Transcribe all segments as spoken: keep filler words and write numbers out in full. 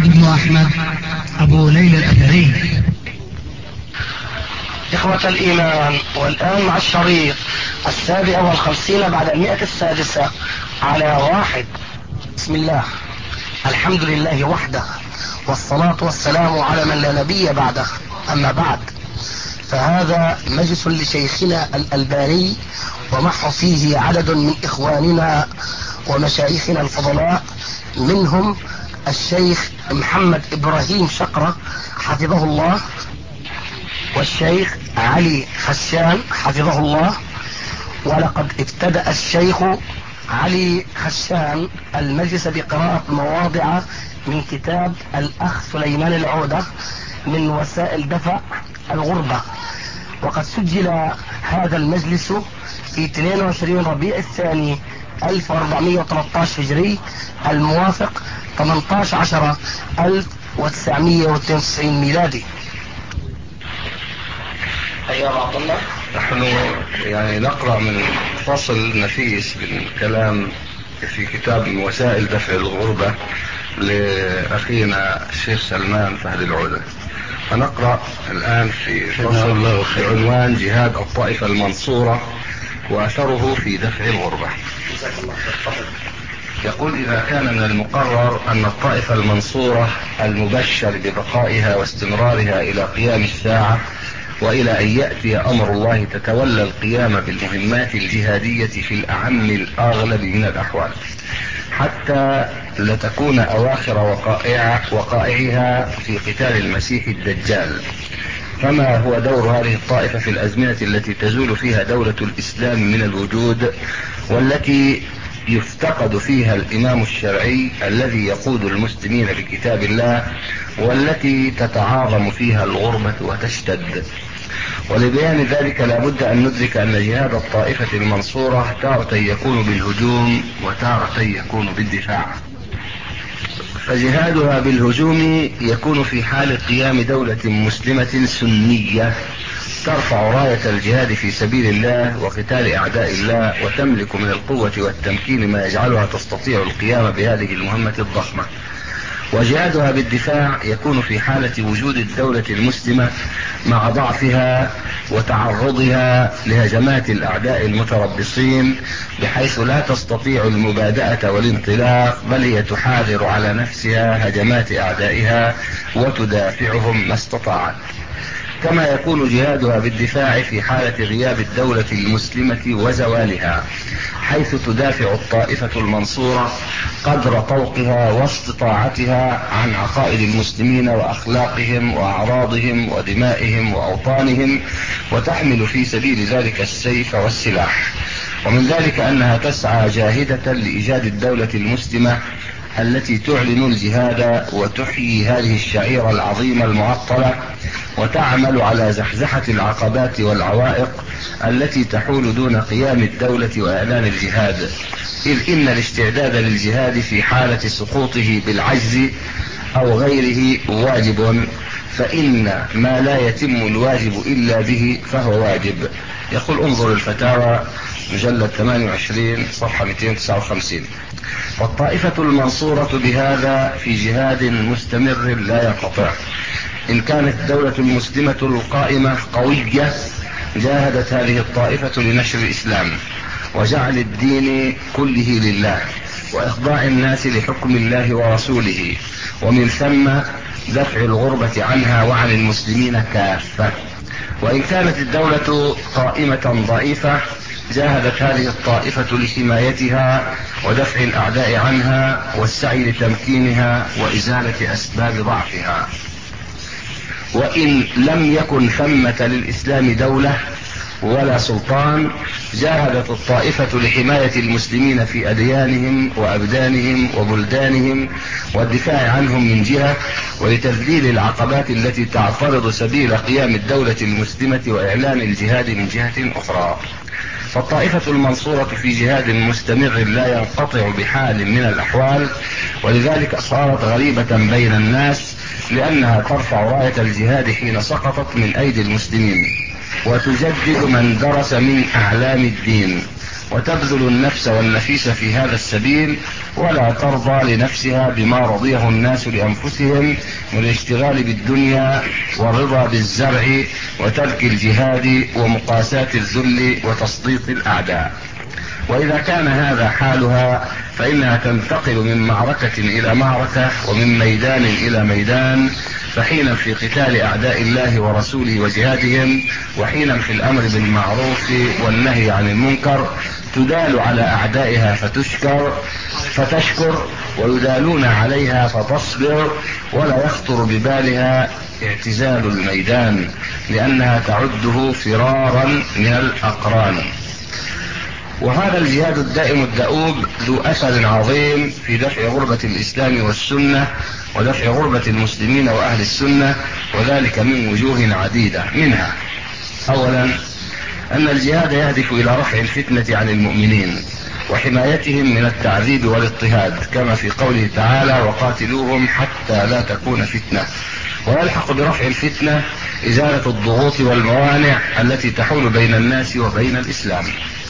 بن أحمد أبو ليلى الأثري. إخوة الإيمان، والآن مع الشريط السابع والخمسين بعد المئة السادسة على واحد. بسم الله، الحمد لله وحده، والصلاة والسلام على من لا نبي بعده. أما بعد، فهذا مجلس لشيخنا الألباني، ومح فيه عدد من إخواننا ومشايخنا الفضلاء، منهم الشيخ محمد إبراهيم شقرة حفظه الله، والشيخ علي خشان حفظه الله. ولقد ابتدأ الشيخ علي خشان المجلس بقراءة مواضع من كتاب الأخ سليمان العودة من وسائل دفع الغربة، وقد سجل هذا المجلس في اثنين وعشرين ربيع الثاني ألف وأربعمائة وثلاثة عشر هجري، الموافق ثمانية عشر ألف وتسعمائة واثنين وتسعين ميلادي. أيها عبد الله، نحن يعني نقرأ من فصل نفيس من كلام في كتاب من وسائل دفع الغربة لأخينا الشيخ سلمان فهد العودة، فنقرأ الآن في فصل بعنوان جهاد الطائفة المنصورة وأثره في دفع الغربة. يقول: إذا كان من المقرر أن الطائفة المنصورة المبشر ببقائها واستمرارها إلى قيام الساعة وإلى أن يأتي أمر الله تتولى القيام بالمهمات الجهادية في الأعم الأغلب من الأحوال، حتى لتكون أواخر وقائع وقائعها في قتال المسيح الدجال، فما هو دور هذه الطائفة في الأزمنة التي تزول فيها دولة الإسلام من الوجود، والتي يفتقد فيها الإمام الشرعي الذي يقود المسلمين بكتاب الله، والتي تتعاظم فيها الغربة وتشتد؟ ولبيان ذلك لا بد أن ندرك أن جهاد الطائفة المنصورة تارة يكون بالهجوم وتارة يكون بالدفاع. فجهادها بالهجوم يكون في حال قيام دولة مسلمة سنية ترفع راية الجهاد في سبيل الله وقتال أعداء الله، وتملك من القوة والتمكين ما يجعلها تستطيع القيام بهذه المهمة الضخمة. وجهادها بالدفاع يكون في حالة وجود الدولة المسلمة مع ضعفها وتعرضها لهجمات الأعداء المتربصين، بحيث لا تستطيع المبادئة والانطلاق، بل هي تحاذر على نفسها هجمات أعدائها وتدافعهم ما استطاعت. كما يكون جهادها بالدفاع في حالة غياب الدولة المسلمة وزوالها، حيث تدافع الطائفة المنصورة قدر طوقها واستطاعتها عن عقائد المسلمين وأخلاقهم وأعراضهم ودمائهم وأوطانهم، وتحمل في سبيل ذلك السيف والسلاح. ومن ذلك أنها تسعى جاهدة لإيجاد الدولة المسلمة التي تعلن الجهاد وتحيي هذه الشعيرة العظيمة المعطلة، وتعمل على زحزحة العقبات والعوائق التي تحول دون قيام الدولة وإعلان الجهاد، إذ إن الاستعداد للجهاد في حالة سقوطه بالعجز أو غيره واجب، فإن ما لا يتم الواجب إلا به فهو واجب. يقول: انظر الفتاوى مجلد ثمانية وعشرين صفحة مئتين وتسعة وخمسين. والطائفة المنصورة بهذا في جهاد مستمر لا ينقطع. إن كانت الدولة المسلمة القائمة قوية، جاهدت هذه الطائفة لنشر الإسلام وجعل الدين كله لله وإخضاع الناس لحكم الله ورسوله، ومن ثم دفع الغربة عنها وعن المسلمين كافة. وإن كانت الدولة قائمة ضعيفة، جاهدت هذه الطائفة لحمايتها ودفع الأعداء عنها والسعي لتمكينها وإزالة أسباب ضعفها. وإن لم يكن ثمة للإسلام دولة ولا سلطان، جاهدت الطائفة لحماية المسلمين في أديانهم وأبدانهم وبلدانهم والدفاع عنهم من جهة، ولتذليل العقبات التي تعترض سبيل قيام الدولة المسلمة وإعلان الجهاد من جهة أخرى. فالطائفة المنصورة في جهاد مستمر لا ينقطع بحال من الأحوال، ولذلك صارت غريبة بين الناس، لأنها ترفع راية الجهاد حين سقطت من أيدي المسلمين، وتجدد من درس من أعلام الدين، وتبذل النفس والنفيس في هذا السبيل، ولا ترضى لنفسها بما رضيه الناس لأنفسهم من الاشتغال بالدنيا والرضا بالزرع وترك الجهاد ومقاساة الذل وتسليط الأعداء. وإذا كان هذا حالها فإنها تنتقل من معركة إلى معركة ومن ميدان إلى ميدان، فحينا في قتال أعداء الله ورسوله وجهادهم، وحينا في الأمر بالمعروف والنهي عن المنكر، تدال على أعدائها فتشكر فتشكر ويدالون عليها فتصبر، ولا يخطر ببالها اعتزال الميدان لأنها تعده فرارا من الأقران. وهذا الجهاد الدائم الدؤوب ذو أثر عظيم في دفع غربة الإسلام والسنة ودفع غربة المسلمين وأهل السنة، وذلك من وجوه عديدة. منها أولا أن الجهاد يهدف إلى رفع الفتنة عن المؤمنين وحمايتهم من التعذيب والاضطهاد، كما في قوله تعالى: وقاتلوهم حتى لا تكون فتنة. ويلحق برفع الفتنة إزالة الضغوط والموانع التي تحول بين الناس وبين الإسلام.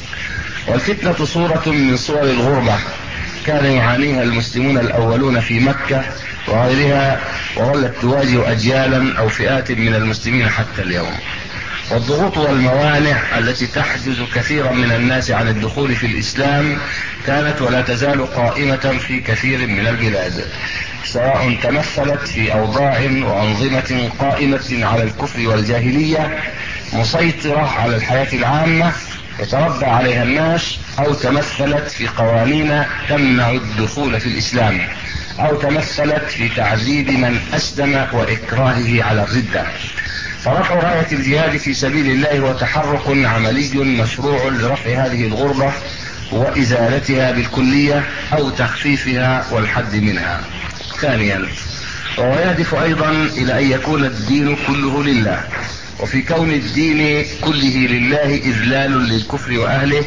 والفتنة صورة من صور الغربة كان يعانيها المسلمون الأولون في مكة وغيرها، وظلت تواجه أجيالا أو فئات من المسلمين حتى اليوم. والضغوط والموانع التي تحجز كثيرا من الناس عن الدخول في الإسلام كانت ولا تزال قائمة في كثير من البلاد، سواء تمثلت في أوضاع وأنظمة قائمة على الكفر والجاهلية مسيطرة على الحياة العامة يتربى عليها الناس، أو تمثلت في قوانين تمنع الدخول في الإسلام، أو تمثلت في تعذيب من أسلم وإكراهه على الردة. فرفع راية الجهاد في سبيل الله هو تحرك عملي مشروع لرفع هذه الغربة وإزالتها بالكلية أو تخفيفها والحد منها. ثانيا، وهو يهدف أيضا إلى أن يكون الدين كله لله، وفي كون الدين كله لله إذلال للكفر وأهله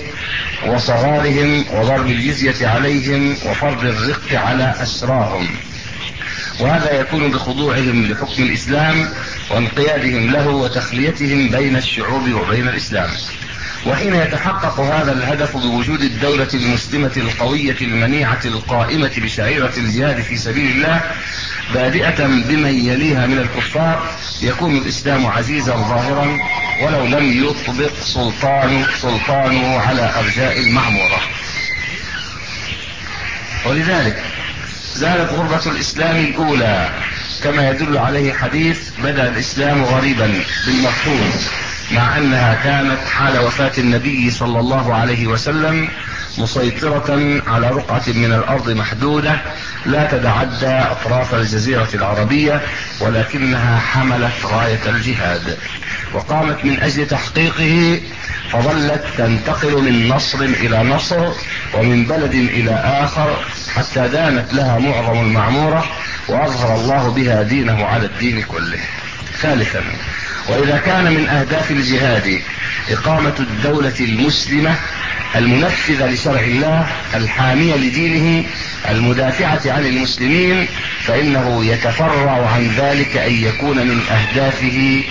وصغارهم وضرب الجزية عليهم وفرض الرق على أسراهم، وهذا يكون بخضوعهم لحكم الإسلام وانقيادهم له وتخليتهم بين الشعوب وبين الإسلام. وحين يتحقق هذا الهدف بوجود الدولة المسلمة القوية المنيعة القائمة بشعيرة الجهاد في سبيل الله بادئة بمن يليها من الكفار، يكون الإسلام عزيزا ظاهرا ولو لم يطبق سلطان سلطانه على أرجاء المعمورة. ولذلك زالت غربة الإسلام الأولى، كما يدل عليه حديث: بدأ الإسلام غريبا بالمفهوم، مع أنها كانت حال وفاة النبي صلى الله عليه وسلم مسيطرة على رقعة من الأرض محدودة لا تتعدى أطراف الجزيرة العربية، ولكنها حملت راية الجهاد وقامت من أجل تحقيقه، فظلت تنتقل من نصر إلى نصر ومن بلد إلى آخر حتى دانت لها معظم المعمورة وأظهر الله بها دينه على الدين كله. ثالثا، وإذا كان من أهداف الجهاد إقامة الدولة المسلمة المنفذة لشرع الله الحامية لدينه المدافعة عن المسلمين، فإنه يتفرع عن ذلك أن يكون من أهدافه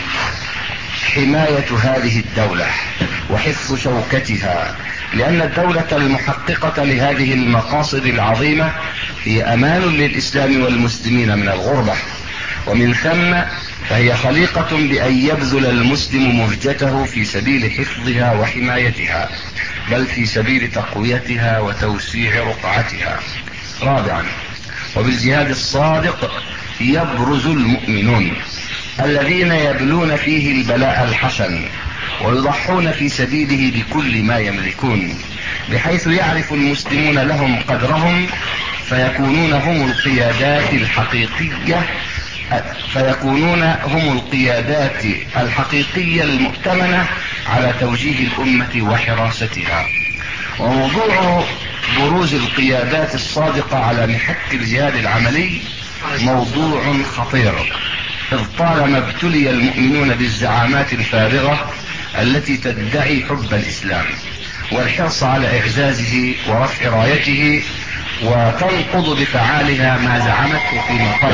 حماية هذه الدولة وحفظ شوكتها، لأن الدولة المحققة لهذه المقاصد العظيمة هي أمان للإسلام والمسلمين من الغربة، ومن ثم فهي خليقة بأن يبذل المسلم مهجته في سبيل حفظها وحمايتها، بل في سبيل تقويتها وتوسيع رقعتها. رابعا، وبالجهاد الصادق يبرز المؤمنون الذين يبلون فيه البلاء الحسن ويضحون في سبيله بكل ما يملكون، بحيث يعرف المسلمون لهم قدرهم فيكونون هم القيادات الحقيقية فيكونون هم القيادات الحقيقية المؤتمنة على توجيه الأمة وحراستها. وموضوع بروز القيادات الصادقة على محك الجهاد العملي موضوع خطير، إذ طالما ابتلي المؤمنون بالزعامات الفارغة التي تدعي حب الإسلام والحرص على إعزازه ورفع رايته وتنقض بفعالها ما زعمته فيما قبل.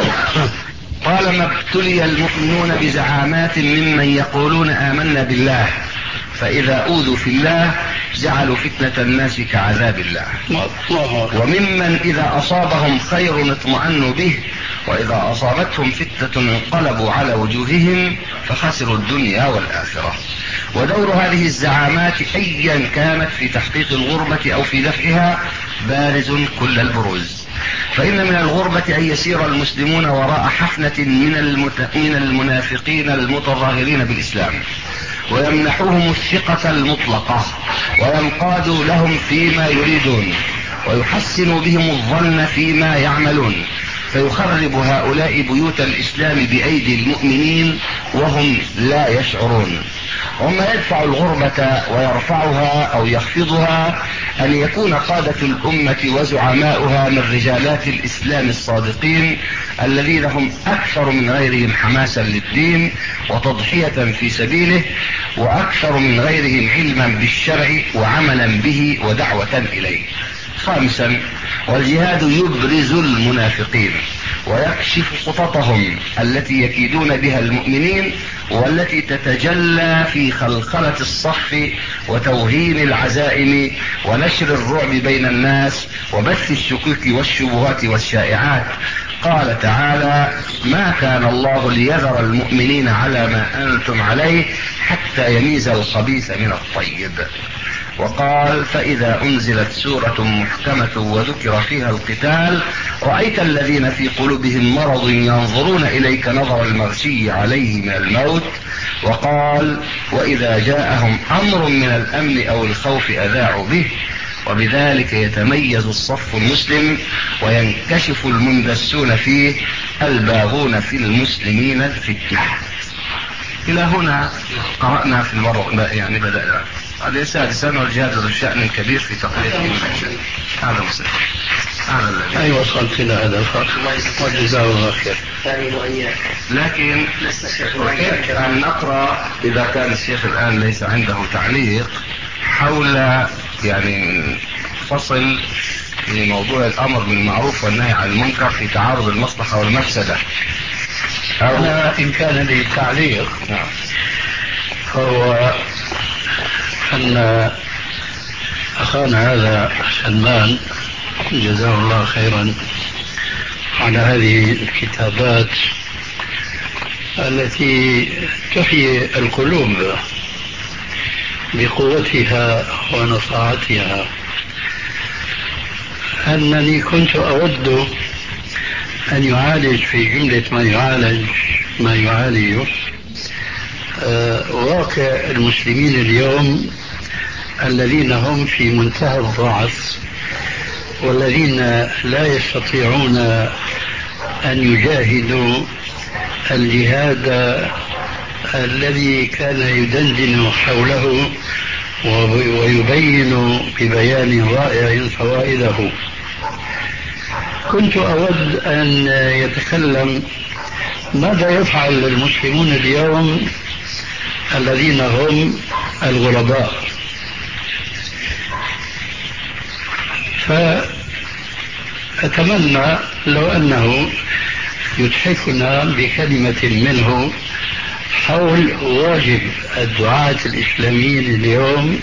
طالما ابتلي المؤمنون بزعامات ممن يقولون آمنا بالله، فإذا أوذوا في الله جعلوا فتنة الناس كعذاب الله. وممن إذا أصابهم خير اطمأنوا به، وإذا أصابتهم فتنة انقلبوا على وجوههم فخسروا الدنيا والآخرة. ودور هذه الزعامات أيا كانت في تحقيق الغربة أو في دفعها بارز كل البروز. فإن من الغربة أن يسير المسلمون وراء حفنة من, المت... من المنافقين المتظاهرين بالإسلام، ويمنحوهم الثقة المطلقة، وينقادوا لهم فيما يريدون، ويحسنوا بهم الظن فيما يعملون، فيخرب هؤلاء بيوت الإسلام بأيدي المؤمنين وهم لا يشعرون. وما يدفع الغربة ويرفعها أو يخفضها أن يكون قادة الأمة وزعماؤها من رجالات الإسلام الصادقين الذين هم أكثر من غيرهم حماسا للدين وتضحية في سبيله، وأكثر من غيرهم علما بالشرع وعملا به ودعوة إليه. خامسا، والجهاد يبرز المنافقين ويكشف خططهم التي يكيدون بها المؤمنين، والتي تتجلى في خلخلة الصف وتوهين العزائم ونشر الرعب بين الناس وبث الشكوك والشبهات والشائعات. قال تعالى: ما كان الله ليذر المؤمنين على ما أنتم عليه حتى يميز الخبيث من الطيب. وقال: فإذا أنزلت سورة محكمة وذكر فيها القتال رأيت الذين في قلوبهم مرض ينظرون إليك نظر المغشي عليه من الموت. وقال: وإذا جاءهم أمر من الأمن أو الخوف أذاعوا به، وبذلك يتميز الصف المسلم وينكشف المندسون فيه الباغون في المسلمين الفتنة. إلى هنا قرأنا في المرة، يعني بدأنا هذا سادسا، والجهاد ذو شأن كبير في تقليد هذا مسلم. هذا الذي أي وصلت إلى هذا الفرق والجزاء الله خير. لكن أحب أن نقرأ إذا كان الشيخ الآن ليس عنده تعليق حول يعني فصل في موضوع الأمر بالمعروف والنهي عن المنكر في تعارض المصلحة والمفسدة. أنا إن كان لي تعليق فهو أن أخانا هذا سلمان جزاه الله خيرا على هذه الكتابات التي تحيي القلوب بقوتها ونصاعتها. أنني كنت أود أن يعالج في جملة ما يعالج ما يعالج واقع المسلمين اليوم الذين هم في منتهى الضعف، والذين لا يستطيعون أن يجاهدوا الجهاد الذي كان يدندن حوله ويبين ببيان رائع فوائده. كنت أود أن يتكلم ماذا يفعل المسلمون اليوم الذين هم الغرباء. فأتمنى لو أنه يتحفنا بكلمة منه حول واجب الدعاة الإسلاميين اليوم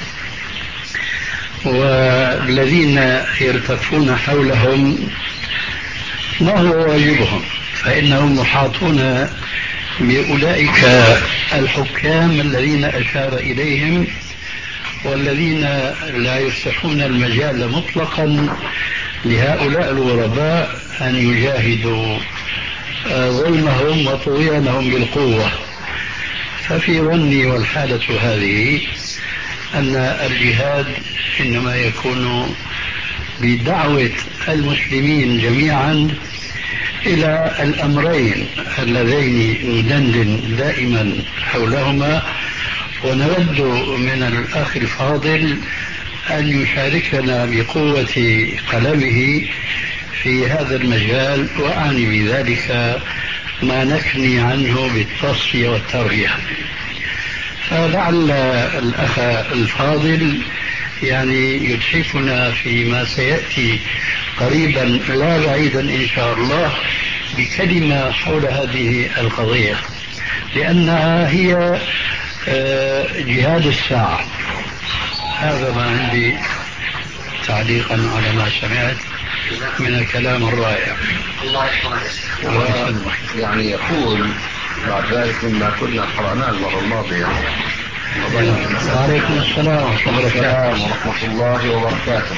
والذين يرتفون حولهم، ما هو واجبهم؟ فإنهم محاطون بأولئك الحكام الذين أشار إليهم، والذين لا يفتحون المجال مطلقا لهؤلاء الغرباء أن يجاهدوا ظلمهم وطغيانهم بالقوة. ففي ظني والحالة هذه أن الجهاد إنما يكون بدعوة المسلمين جميعا إلى الأمرين اللذين ندندن دائما حولهما، ونود من الأخ الفاضل أن يشاركنا بقوة قلمه في هذا المجال، وأعني بذلك ما نكني عنه بالتصفية والتربية. فلعل الأخ الفاضل يعني يتحفنا فيما سيأتي قريبا لا بعيدا إن شاء الله بكلمة حول هذه القضية، لأنها هي جهاد الساعة. هذا ما عندي تعليقا على ما سمعت من الكلام الرائع. الله يحفظك. يعني يقول بعد ذلك مما كنا قرأناه المرة الماضية. وعليكم السلام ورحمة الله وبركاته.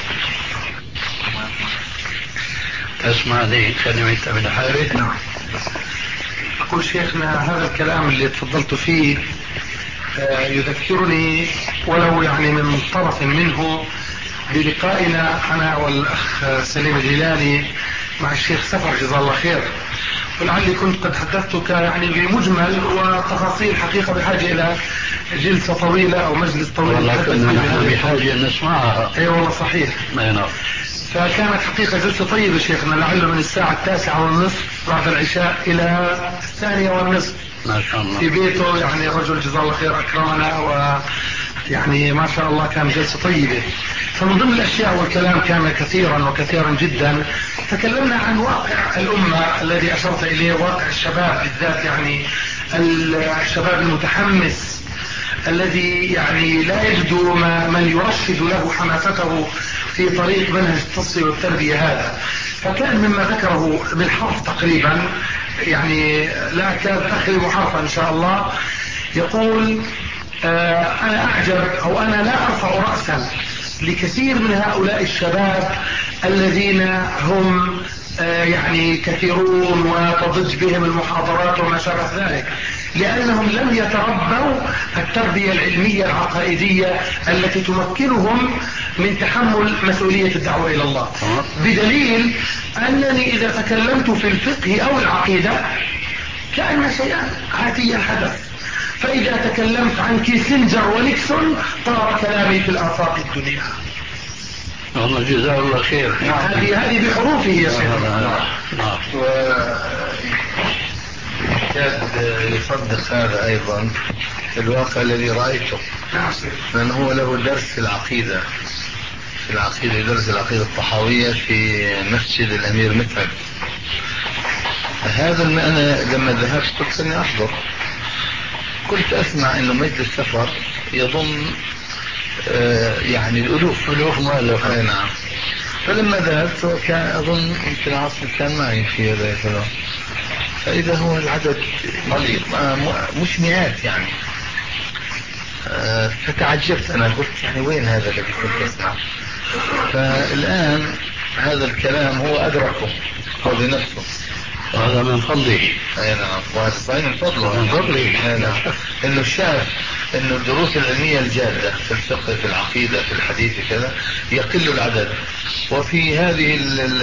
تسمع لي كلمة ابن حارث؟ نعم. أقول شيخنا هذا الكلام اللي تفضلت فيه يذكرني ولو يعني من طرف منه بلقائنا أنا والأخ سليم الهلالي مع الشيخ سفر جزاه الله خير، ولعلي كنت قد حدثتك يعني بمجمل وتفاصيل حقيقة بحاجة إلى جلسة طويلة أو مجلس طويل. والله كنا نحن بحاجة أن نسمعها. أي والله صحيح. ما ينام. فكانت حقيقة جلسة طيبة شيخنا، لعله من الساعة التاسعة والنصف بعد العشاء إلى الثانية والنصف. ما شاء الله. في بيته يعني رجل جزاه الله خير أكرمنا، ويعني ما شاء الله كان جلسة طيبة. فمن ضمن الأشياء والكلام كان كثيرا وكثيرا جدا. تكلمنا عن واقع الأمة الذي أشرت إليه، واقع الشباب بالذات، يعني الشباب المتحمس الذي يعني لا يجد من يرشد له حماسته في طريق منهج التصفية والتربية هذا. فكان مما ذكره بالحرف تقريبا، يعني لا أكاد أخرب حرفا إن شاء الله، يقول آه أنا أعجب أو أنا لا أرفع رأسا لكثير من هؤلاء الشباب الذين هم آه يعني كثيرون وتضج بهم المحاضرات وما شابه ذلك، لأنهم لم يتربوا التربية العلمية العقائدية التي تمكنهم من تحمل مسؤولية الدعوة إلى الله. بدليل أنني إذا تكلمت في الفقه أو العقيدة كأن شيئا عاديا حدث، فإذا تكلمت عن كيسنجر ونيكسون طار كلامي في الآفاق الدنيا. والله جزاه الله خير. هذه هذه بحروفه يا شيخ. نعم. كاد يصدق هذا أيضا في الواقع الذي رأيته، لأن هو له درس في العقيدة في العقيدة درس العقيدة الطحاوية في مسجد الأمير متعب. هذا أنا لما ذهبت قلت أني أحضر، كنت أسمع أنه مجلس سفر يضم آه يعني الألوف ألوف مؤلف. نعم. فلما ذهبت كان أظن يمكن عاصم كان معي في هذا الكلام، فإذا هو العدد قليل مش مئات يعني. آه فتعجبت أنا، قلت يعني وين هذا الذي كنت أسمع؟ فالآن هذا الكلام هو أدركه هو بنفسه، هذا من فضله. اي نعم. وهذا صحيح من فضله من فضله. اي نعم. انه شاف انه الدروس العلمية الجادة في الفقه في العقيدة في الحديث كذا يقل العدد، وفي هذه ال ال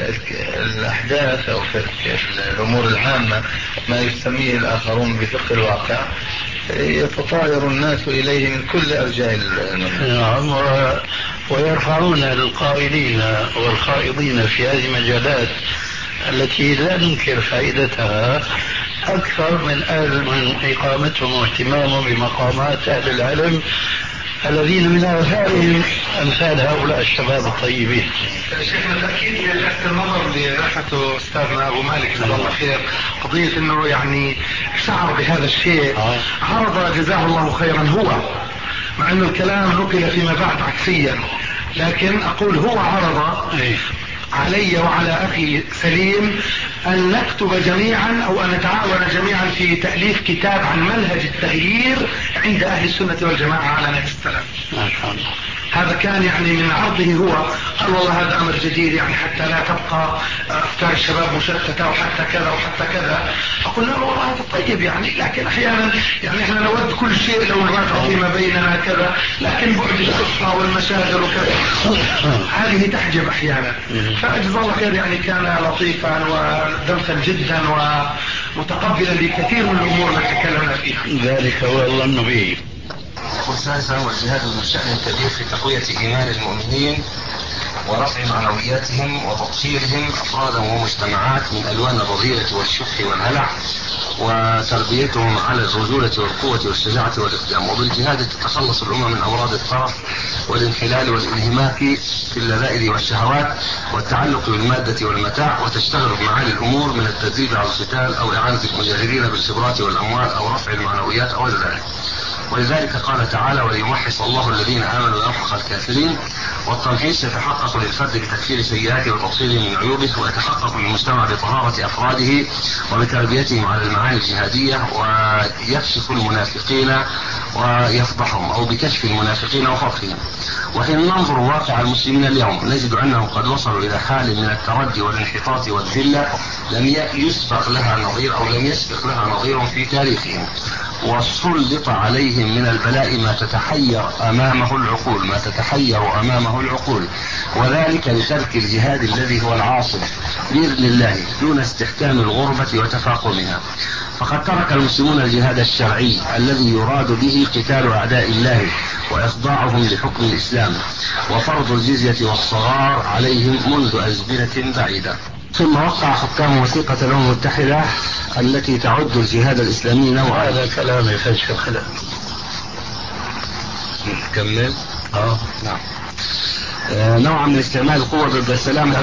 الاحداث او في الامور العامة ما يسميه الاخرون بفقه الواقع يتطاير الناس اليه من كل ارجاء نعم. ويرفعون القائلين والخائضين في هذه المجالات التي لا ننكر فائدتها أكثر من أهل من إقامتهم واهتمامهم بمقامات أهل العلم الذين من آثارهم أمثال هؤلاء الشباب الطيبين. شيخنا الأكيد لفت النظر اللي رفعته أستاذنا أبو مالك جزاه الله خير، قضية أنه يعني شعر بهذا الشيء، عرض جزاه الله خيرا هو، مع أنه الكلام نقل فيما بعد عكسيا، لكن أقول هو عرض علي وعلى أخي سليم أن نكتب جميعا أو أن نتعاون جميعا في تأليف كتاب عن منهج التغيير عند أهل السنة والجماعة على نهج السلف. ما شاء الله. هذا كان يعني من عرضه هو، قال والله هذا أمر جديد يعني حتى لا تبقى أفكار الشباب مشتتة وحتى كذا وحتى كذا. أقول له والله هذا طيب يعني، لكن أحيانا يعني إحنا نود كل شيء لو نراجع فيما بيننا كذا، لكن بعد الصحة والمشاغل وكذا هذه تحجب أحيانا. فجزاه الله خير يعني كان لطيفا ودرسا جدا ومتقبلا لكثير من الأمور التي تكلمنا فيها. ذلك هو الظن به. والثالثا والجهاد من شأن كبير في تقوية إيمان المؤمنين ورفع معنوياتهم وتطهيرهم أفرادا ومجتمعات من ألوان الرذيلة والشح والهلع، وتربيتهم على الرجولة والقوة والشجاعة والإقدام. وبالجهاد تتخلص الأمة من أمراض الطرف والانحلال والانهماك في اللذائذ والشهوات والتعلق بالمادة والمتاع، وتشتغل بمعالي الأمور من التدريب على القتال أو إعانة المجاهدين بالخبرات والأموال أو رفع المعنويات أو ذلك. ولذلك قال تعالى وليمحص الله الذين آمنوا ويمحق الكافرين. والتمحيص يتحقق للفرد بتكفير سيئاته وتطهيره من عيوبه، ويتحقق للمجتمع بطهارة أفراده وبتربيتهم على المعاني الجهادية، ويكشف المنافقين ويفضحهم، أو بكشف المنافقين وفضحهم. وحين ننظر واقع المسلمين اليوم نجد أنهم قد وصلوا إلى حال من التردي والانحطاط والذلة لم يسبق لها نظير أو لم يسبق لها نظير في تاريخهم، وسلط عليهم من البلاء ما تتحير أمامه العقول ما تتحير أمامه العقول وذلك لترك الجهاد الذي هو العاصم بإذن الله دون استحكام الغربة وتفاقمها. فقد ترك المسلمون الجهاد الشرعي الذي يراد به قتال أعداء الله وإخضاعهم لحكم الإسلام وفرض الجزية والصغار عليهم منذ أزمنة بعيدة. ثم وقع حكام وثيقة الأمم المتحدة التي تعد الجهاد الإسلامي نوعا. هذا كلام يفسر خلاف. نكمل. اه نعم. آه نوعا من استعمال القوة ضد السلامة.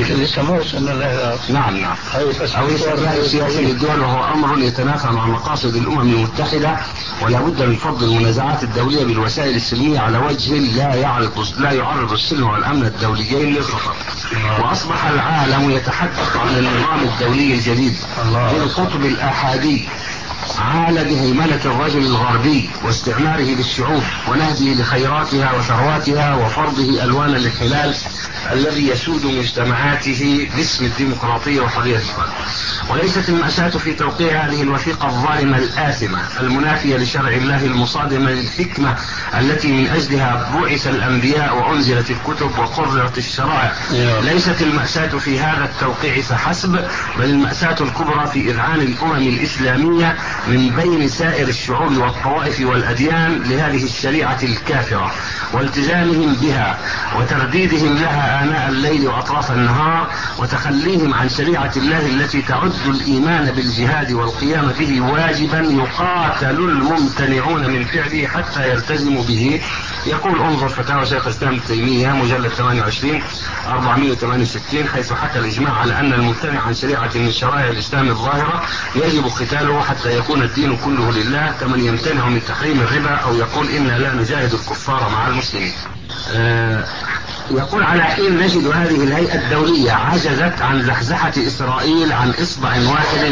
نعم نعم. أو استغلال السياسي للدول، وهو أمر يتنافى مع مقاصد الأمم المتحدة، ولا بد من فض المنازعات الدولية بالوسائل السلمية على وجه لا يعرض لا يعرض السلم والأمن الدوليين للخطر. وأصبح العالم يتحدث عن النظام الدولي الجديد بالقطب الآحادي عال بهيمنة الرجل الغربي واستعماره للشعوب ونهبه لخيراتها وثرواتها وفرضه ألوان الانحلال الذي يسود مجتمعاته باسم الديمقراطية وحرية الفرد. وليست المأساة في توقيع هذه الوثيقة الظالمة الآثمة المنافية لشرع الله المصادمة للحكمة التي من أجلها بعث الأنبياء وأنزلت الكتب وقررت الشرائع. ليست المأساة في هذا التوقيع فحسب، بل المأساة الكبرى في إذعان الأمم الإسلامية من بين سائر الشعوب والطوائف والأديان لهذه الشريعة الكافرة والتزامهم بها وترديدهم لها آناء الليل وأطراف النهار، وتخليهم عن شريعة الله التي تعد الإيمان بالجهاد والقيام به واجبا يقاتل الممتنعون من فعله حتى يلتزموا به. يقول انظر فتاوى شيخ الإسلام ابن تيمية مجلد ثمانية وعشرين أربعمائة وثمانية وستين، حيث حكى الإجماع على أن الممتنع عن شريعة من شرائع الإسلام الظاهرة يجب قتاله حتى يكون الدين كله لله، كمن يمتنع من تحريم الربا أو يقول إنا لا نجاهد الكفار مع المسلمين. آه يقول على حين نجد هذه الهيئة الدولية عجزت عن زحزحة إسرائيل عن إصبع واحد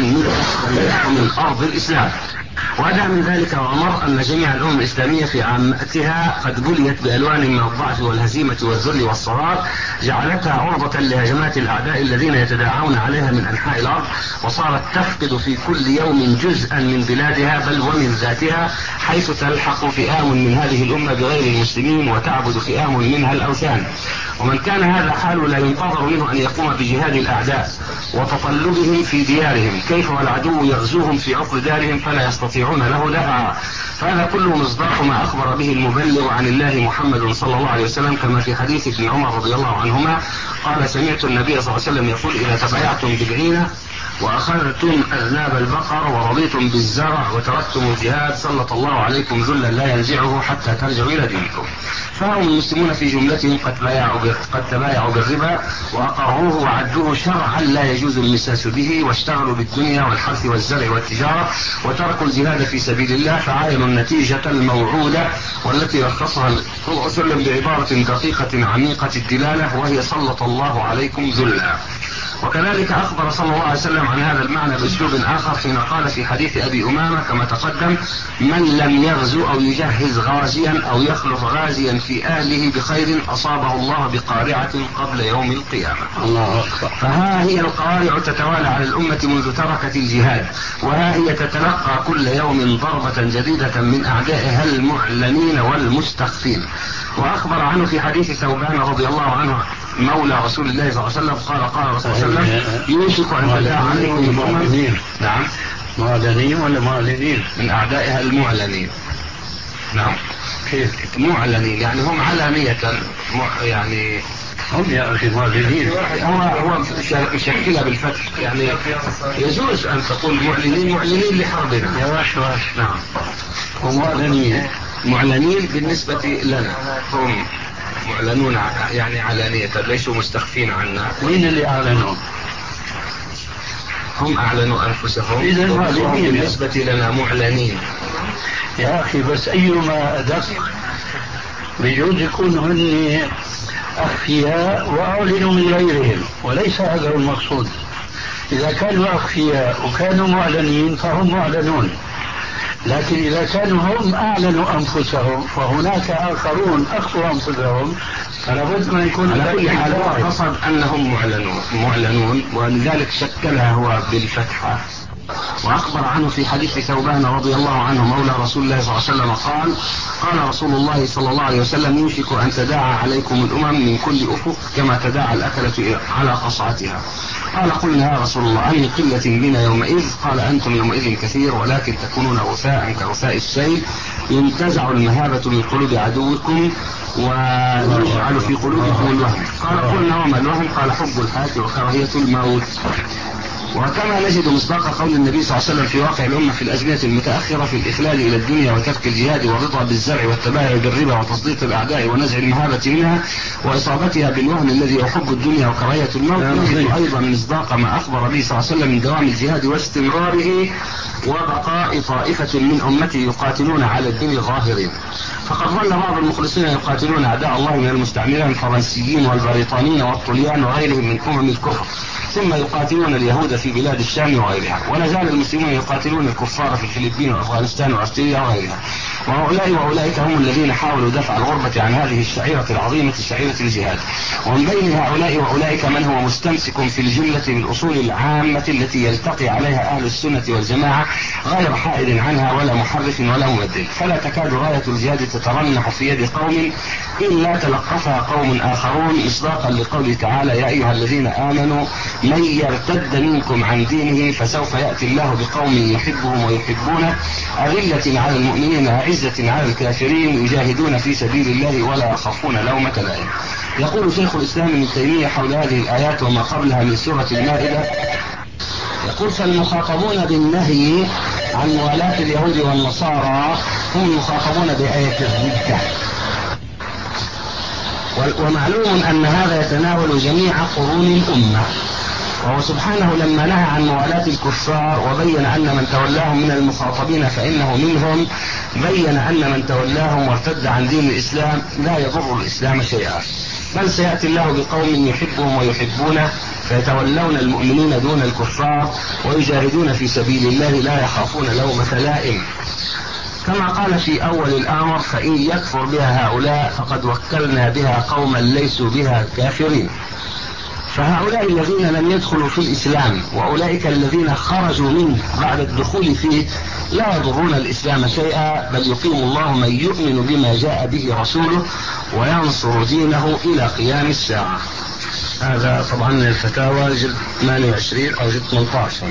من أرض الإسلام. وأدى من ذلك وأمر أن جميع الأمم الإسلامية في عامتها قد بليت بألوان من الضعف والهزيمة والذل والصغار، جعلتها عرضة لهجمات الأعداء الذين يتداعون عليها من أنحاء الأرض، وصارت تفقد في كل يوم جزءا من بلادها بل ومن ذاتها، حيث تلحق فئام من هذه الأمة بغير المسلمين وتعبد فئام منها الأوثان. ومن كان هذا حاله لا ينتظر منه أن يقوم بجهاد الأعداء وتطلبهم في ديارهم، كيف والعدو يغزوهم في عقر دارهم فلا يستطيعون له دفعا. فهذا كله مصداق ما أخبر به المبلغ عن الله محمد صلى الله عليه وسلم، كما في حديث ابن عمر رضي الله عنهما قال سمعت النبي صلى الله عليه وسلم يقول إذا تبايعتم بالعينة وأخذتم أذناب البقر ورضيتم بالزرع وتركتم الجهاد سلط الله عليكم ذلا لا ينزعه حتى ترجعوا إلى دينكم. فهم المسلمون في جملتهم قد تبايعوا قد تبايعوا بالربا وأقروه وعدوه شرعا لا يجوز المساس به، واشتغلوا بالدنيا والحرث والزرع والتجارة وتركوا الجهاد في سبيل الله، فعاينوا النتيجة الموعودة والتي رخصها صلى الله عليه وسلم بعبارة دقيقة عميقة الدلالة وهي سلط الله عليكم ذلا. وكذلك أخبر صلى الله عليه وسلم عن هذا المعنى بأسلوب آخر حين قال في حديث أبي أمامة كما تقدم من لم يغزو أو يجهز غازيا أو يخلف غازيا في أهله بخير أصابه الله بقارعة قبل يوم القيامة. الله أكبر. فها هي القوارع تتوالى على الأمة منذ تركت الجهاد، وها هي تتلقى كل يوم ضربة جديدة من أعدائها المعلنين والمستخفين. وأخبر عنه في حديث ثوبان رضي الله عنه مولى رسول الله صلى الله عليه وسلم قال قال رسول الله صلى الله عليه وسلم يوشك أن تداعى عليكم الأمم. نعم معلنين ولا معلنين؟ من أعدائها المعلنين. نعم كيف معلنين يعني هم علانية يعني هم يا أخي معلنين. هو هو مشكلة بالفتح يعني يجوز أن تقول معلنين معلنين لحربنا. يا واش واش. نعم ومعلنين معلنين بالنسبة لنا هم معلنون يعني علانية ليسوا مستخفين عنا. مين اللي أعلنوا؟ هم أعلنوا أنفسهم. إذا بالنسبة لنا معلنين. يا أخي بس أيما أدق بيجوز يكون هن أخفياء وأعلنوا من غيرهم، وليس هذا هو المقصود. إذا كانوا أخفياء وكانوا معلنين فهم معلنون، لكن إذا كانوا هم أعلنوا أنفسهم فهناك آخرون أخفوا أنفسهم، فلا بد من يكون على كل حال هو قصد أنهم معلنون معلنون ولذلك شكلها هو بالفتحة. وأخبر عنه في حديث ثوبان رضي الله عنه مولى رسول الله صلى الله عليه وسلم قال: قال رسول الله صلى الله عليه وسلم: يوشك أن تداعى عليكم الأمم من كل أفق كما تداعى الأكلة على قصعتها. قال: قلنا يا رسول الله أي قلة بنا يومئذ؟ قال: أنتم يومئذ كثير ولكن تكونون غثاء كغثاء السيل ينتزع المهابة من قلوب عدوكم ويجعل في قلوبكم الوهن. قال: قلنا وما الوهن؟ قال: حب الحياة وكراهية الموت. وكما نجد مصداق قول النبي صلى الله عليه وسلم في واقع الأمة في الأزمنة المتأخرة في الإخلال إلى الدنيا وترك الجهاد والرضا بالزرع والتبايع بالربا وتصديق الأعداء ونزع المهابة منها وإصابتها بالوهن الذي يحب الدنيا وكراهية الموت، نجد أيضا مصداق ما أخبر به صلى الله عليه وسلم من دوام الجهاد واستمراره وبقاء طائفة من أمته يقاتلون على الدين ظاهرين. فقد ظل بعض المخلصين يقاتلون أعداء الله من المستعمرين الفرنسيين والبريطانيين والطليان وغيرهم من أمم الكفر، ثم يقاتلون اليهود في بلاد الشام وغيرها، ولا زال المسلمون يقاتلون الكفار في الفلبين وأفغانستان وأستراليا وغيرها. وهؤلاء وأولئك هم الذين حاولوا دفع الغربة عن هذه الشعيرة العظيمة شعيرة الجهاد. ومن بين هؤلاء وأولئك من هو مستمسك في الجملة بالأصول العامة التي يلتقي عليها أهل السنة والجماعة غير حائد عنها ولا محرف ولا مبدل. فلا تكاد راية الجهاد تترنح في يد قوم إلا تلقفها قوم آخرون، مصداقا لقوله تعالى: يا أيها الذين آمنوا من يرتد منكم عن دينه فسوف يأتي الله بقوم يحبهم ويحبونه أذلة على المؤمنين أعزة على الكافرين يجاهدون في سبيل الله ولا يخافون لومة لائم. يقول شيخ الإسلام ابن تيمية حول هذه الآيات وما قبلها من سورة المائدة، يقول: فالمخاطبون بالنهي عن موالاة اليهود والنصارى هم المخاطبون بآية الردة. ومعلوم أن هذا يتناول جميع قرون الأمة، وهو سبحانه لما نهى عن موالاة الكفار وبين أن من تولاهم من المخاطبين فإنه منهم، بين أن من تولاهم وارتد عن دين الإسلام لا يضر الإسلام شيئا، بل سيأتي الله بقوم يحبهم ويحبونه فيتولون المؤمنين دون الكفار ويجاهدون في سبيل الله لا يخافون لومة لائم. كما قال في أول الأمر: فإن يكفر بها هؤلاء فقد وكلنا بها قوما ليسوا بها كافرين. فهؤلاء الذين لم يدخلوا في الإسلام وأولئك الذين خرجوا منه بعد الدخول فيه لا يضرون الإسلام شيئا، بل يقيم الله من يؤمن بما جاء به رسوله وينصر دينه إلى قيام الساعة. هذا طبعا الفتاوى جلد ثمانية وعشرين أو جلد ثمانية عشر.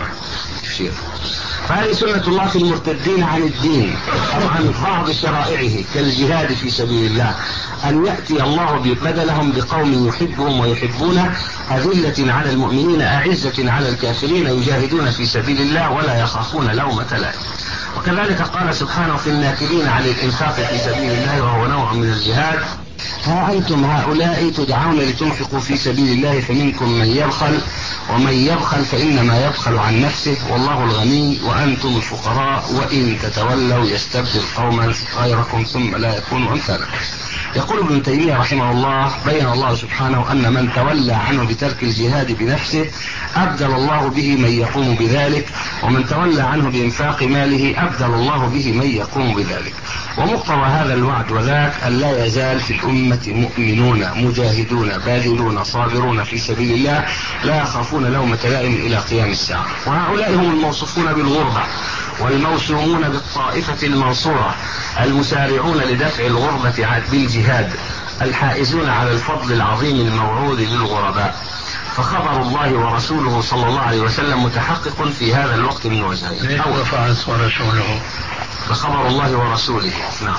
فهذه سنة الله في المرتدين عن الدين أو عن بعض شرائعه كالجهاد في سبيل الله، أن يأتي الله بدلهم بقوم يحبهم ويحبونه أذلة على المؤمنين أعزة على الكافرين يجاهدون في سبيل الله ولا يخافون لومة لائم. وكذلك قال سبحانه في الناكبين عن الإنفاق في سبيل الله وهو نوع من الجهاد: ها أنتم هؤلاء تدعون لتنفقوا في سبيل الله فمنكم من يبخل ومن يبخل فإنما يبخل عن نفسه والله الغني وأنتم الفقراء وإن تتولوا يستبدل قوما غيركم ثم لا يكونوا أمثالكم. يقول ابن تيمية رحمه الله: بين الله سبحانه أن من تولى عنه بترك الجهاد بنفسه أبدل الله به من يقوم بذلك، ومن تولى عنه بإنفاق ماله أبدل الله به من يقوم بذلك. ومقتضى هذا الوعد وذاك أن لا يزال في الأمة مؤمنون مجاهدون باذلون صابرون في سبيل الله لا يخافون لومة لائم إلى قيام الساعة. وهؤلاء هم الموصوفون بالغربة والموسومون بالطائفة المنصورة المسارعون لدفع الغربة بالجهاد الحائزون على الفضل العظيم الموعود للغرباء. فخبر الله ورسوله صلى الله عليه وسلم متحقق في هذا الوقت من وجهين. أو فعلت ورسوله فخبر الله ورسوله نعم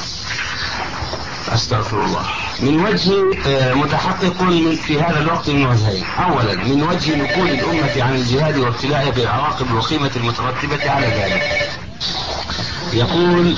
أستغفر الله من وجه متحقق في هذا الوقت من وجهين. أولا من وجه نقول الأمة عن الجهاد وابتلاء بالعواقب الوخيمة المترتبة على ذلك. يقول: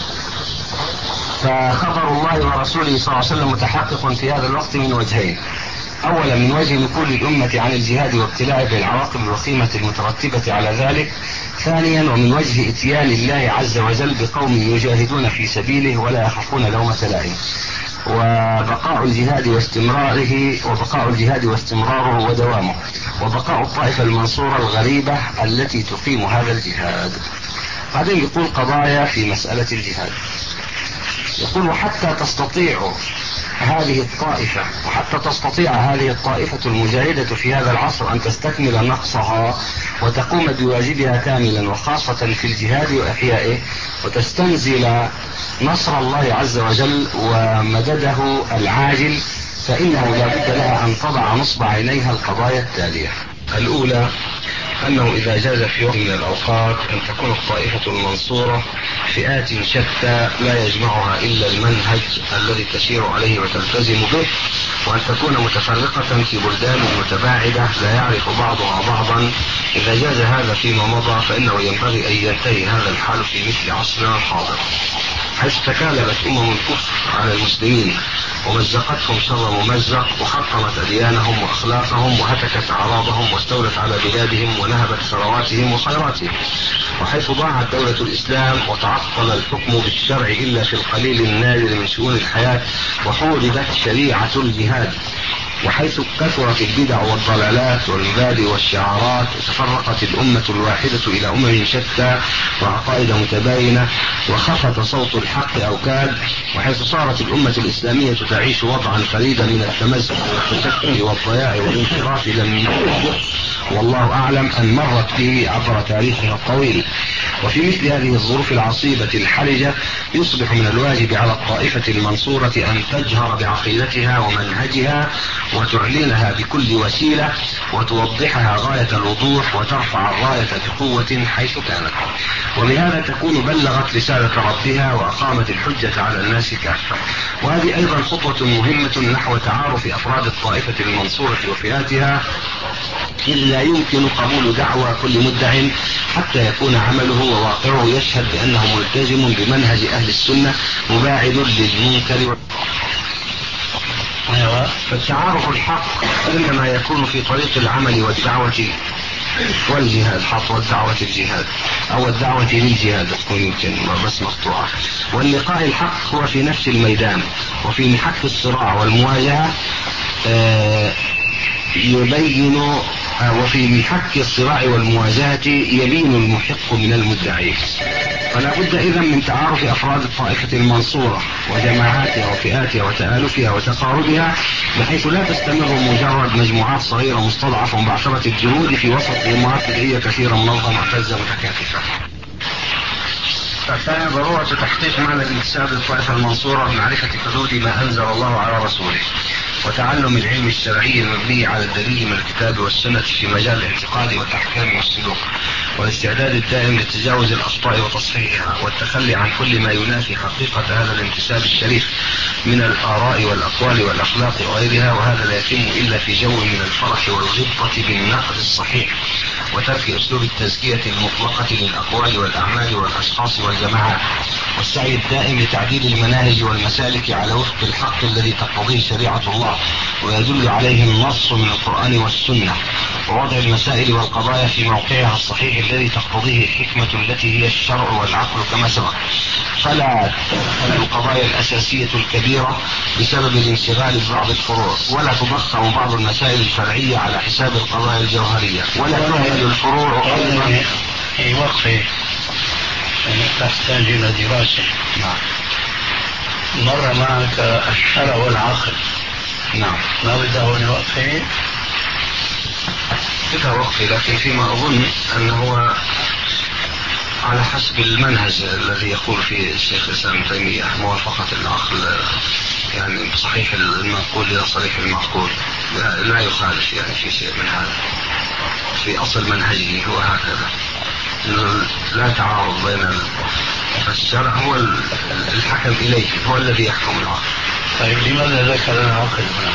فخبر الله ورسوله صلى الله عليه وسلم متحقق في هذا الوقت من وجهين. أولا من وجه نقول الأمة عن الجهاد وابتلاء بالعواقب الوخيمة المترتبة على ذلك. ثانيا ومن وجه اتيان الله عز وجل بقوم يجاهدون في سبيله ولا يخافون لومة لائم، وبقاء الجهاد واستمراره وبقاء الجهاد واستمراره ودوامه، وبقاء الطائفة المنصورة الغريبة التي تقيم هذا الجهاد. بعدين يقول قضايا في مسألة الجهاد، يقول وحتى تستطيع هذه الطائفة وحتى تستطيع هذه الطائفة المجاهدة في هذا العصر أن تستكمل نقصها وتقوم بواجبها كاملا وخاصة في الجهاد وإحيائه، وتستنزل نصر الله عز وجل ومدده العاجل، فإنه لا بد لها أن تضع نصب عينيها القضايا التالية. الأولى أنه إذا جاز في وقت من الأوقات أن تكون الطائفة المنصورة فئات شتى لا يجمعها إلا المنهج الذي تسير عليه وتلتزم به، وأن تكون متفرقة في بلدان متباعدة لا يعرف بعضها بعضا. إذا جاز هذا فيما مضى فإنه ينبغي أن ينتهي هذا الحال في مثل عصرنا الحاضر، حيث تكالبت أمم الكفر على المسلمين ومزقتهم شر ممزق، وحطمت أديانهم وأخلاقهم وهتكت أعراضهم واستولت على بلادهم ونهبت ثرواتهم وخيراتهم، وحيث ضاعت دولة الإسلام وتعطل الحكم بالشرع إلا في القليل النادر من شؤون الحياة، وحوربت شريعة الجهاد، وحيث كثرت البدع والضلالات والمبادئ والشعارات، وتفرقت الأمة الواحدة إلى أمم شتى وعقائد متباينة، وخفت صوت الحق أو كاد، وحيث صارت الأمة الإسلامية تعيش وضعا فريدا من التمزق والتشتت والضياع والانحراف لم يكن والله أعلم أن مرت به عبر تاريخها الطويل. وفي مثل هذه الظروف العصيبة الحرجة يصبح من الواجب على الطائفة المنصورة أن تجهر بعقيدتها ومنهجها وتعلنها بكل وسيلة وتوضحها غاية الوضوح وترفع الراية بقوة حيث كانت، وبهذا تكون بلغت رسالة ربها وأقامت الحجة على الناس كافة. وهذه أيضا خطوة مهمة نحو تعارف أفراد الطائفة المنصورة وفئاتها، إذ لا يمكن قبول دعوى كل مدع حتى يكون عمله وواقعه يشهد بأنه ملتزم بمنهج أهل السنة مباعد للمنكر. فالتعارف الحق إنما يكون في طريق العمل والدعوة والجهاد، حط والدعوة الجهاد أو الدعوة للجهاد تكون يمكن بس مقطوعة. واللقاء الحق هو في نفس الميدان، وفي محك الصراع والمواجهة آه يبين وفي محك الصراع والمواجهة يبين المحق من المدعي. فلا بد إذا من تعارف أفراد الطائفة المنصورة وجماعاتها وفئاتها وتآلفها وتقاربها، بحيث لا تستمر مجرد مجموعات صغيرة مستضعفة بعثرة الجهود في وسط جماعات بدعية كثيرة منظمة معتزة متكاتفة. فكان ضرورة تحقيق معنى الانتساب للطائفة المنصورة بمعرفة حدود ما أنزل الله على رسوله، وتعلم العلم الشرعي المبني على الدليل من الكتاب والسنة في مجال الاعتقاد والأحكام والسلوك، والاستعداد الدائم لتجاوز الأخطاء وتصحيحها، والتخلي عن كل ما ينافي حقيقة هذا الانتساب الشريف من الآراء والأقوال والأخلاق وغيرها، وهذا لا يتم إلا في جو من الفرح والغبطة بالنقد الصحيح، وترك أسلوب التزكية المطلقة للأقوال والأعمال والأشخاص والجماعات، والسعي الدائم لتعديل المناهج والمسالك على وفق الحق الذي تقتضيه شريعة الله ويدل عليه النص من القرآن والسنة، ووضع المسائل والقضايا في موقعها الصحيح الذي تقتضيه الحكمة التي هي الشرع والعقل كما سبق، فلا تدخل القضايا الأساسية الكبيرة بسبب الانشغال ببعض الفروع، ولا تضخم بعض المسائل الفرعية على حساب القضايا الجوهرية، ولا تهمل الفروع أيضا. في وقفة تحتاج إلى دراسة. نعم. مر معك الشرع والعقل. نعم. ما بدها هنا وقفة؟ بدها وقفة، لكن فيما أظن أنه على حسب المنهج الذي يقول فيه الشيخ الإسلام ابن تيمية، موافقة العقل يعني صحيح المنقول إلى صريح المعقول، لا, لا يخالف يعني في شيء من هذا. في أصل منهجه هو هكذا، إنه لا تعارض بين الشرع، هو الحكم إليه، هو الذي يحكم العقل. طيب لماذا ذكر العقل هنا؟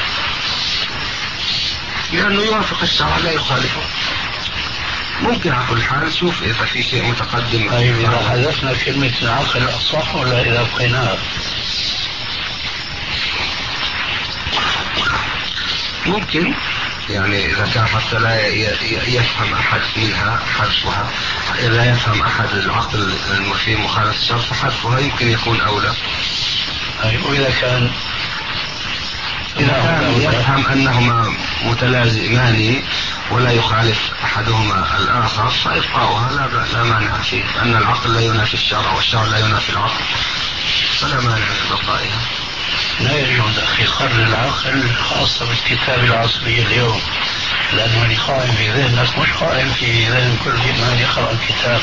لأنه يوافق الشرع لا يخالفه. ممكن على كل حال شوف إذا في شيء متقدم. طيب إذا حذفنا كلمة العقل الصح ولا إذا بقيناها؟ ممكن يعني إذا كان حتى لا يفهم أحد منها حذفها، إذا يفهم أحد العقل في مخالفة الشرع فحذفها يمكن يكون أولى. وإذا كان إذا كان يفهم أنهما متلازمان ولا يخالف أحدهما الآخر فإبقاؤها لا, لا مانع فيه، أن العقل لا ينافي الشرع والشرع لا ينافي العقل، فلا مانع من بقائها. لا يجوز أخي قرن العقل خاصة بالكتاب العصري اليوم، لأنه اللي قائم في ذهنك مش قائم في ذهن كل من يقرأ الكتاب.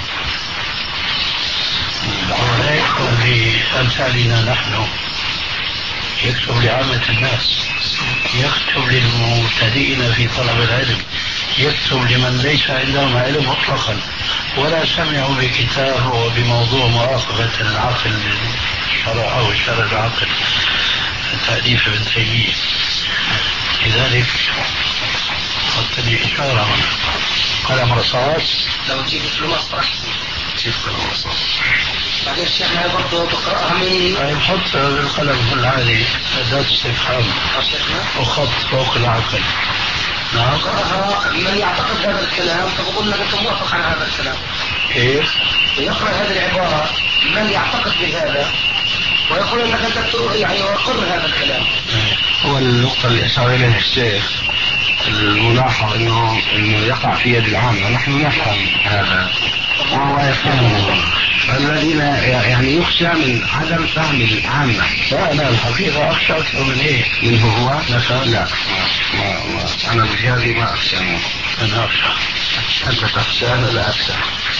ولا يكتب لأمثالنا نحن، يكتب لعامة الناس، يكتب للمبتدئين في طلب العلم، يكتب لمن ليس عندهم علم مطلقا ولا سمعوا بكتاب وبموضوع مراقبة العقل الشرع أو الشرع العقل تأليف ابن تيمية. لذلك حط لي إشارة هنا قلم رصاص، لو تجيب فلوس راح تجيب قلم رصاص. بعدين الشيخ هاي برضه تقرأها من هاي نحط القلم العادي أداة استفهام وخط فوق العقل. نعم. تقرأها من يعتقد هذا الكلام فبقول لك أنت موافق على هذا الكلام. كيف؟ يقرأ هذه العبارة من يعتقد بهذا ويقول لك أنت يعني يقر هذا الكلام. هو النقطة اللي أشار إليها الشيخ الملاحظ إنه إنه يقع في يد العامة، نحن نفهم هذا وهو يفهمه، الذين يعني يخشى من عدم فهم العامة. لا أنا الحقيقة أخشى أكثر من إيه منه هو؟ نفهم. لا ما ما ما أنا بجهازي ما أخشى منه. أنا أخشى. أنت تخشى أنا لا أخشى.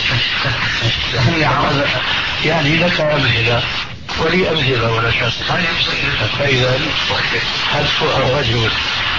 يعني لك أمثلة ولي أمثلة ولا شك. فإذا حذف الرجل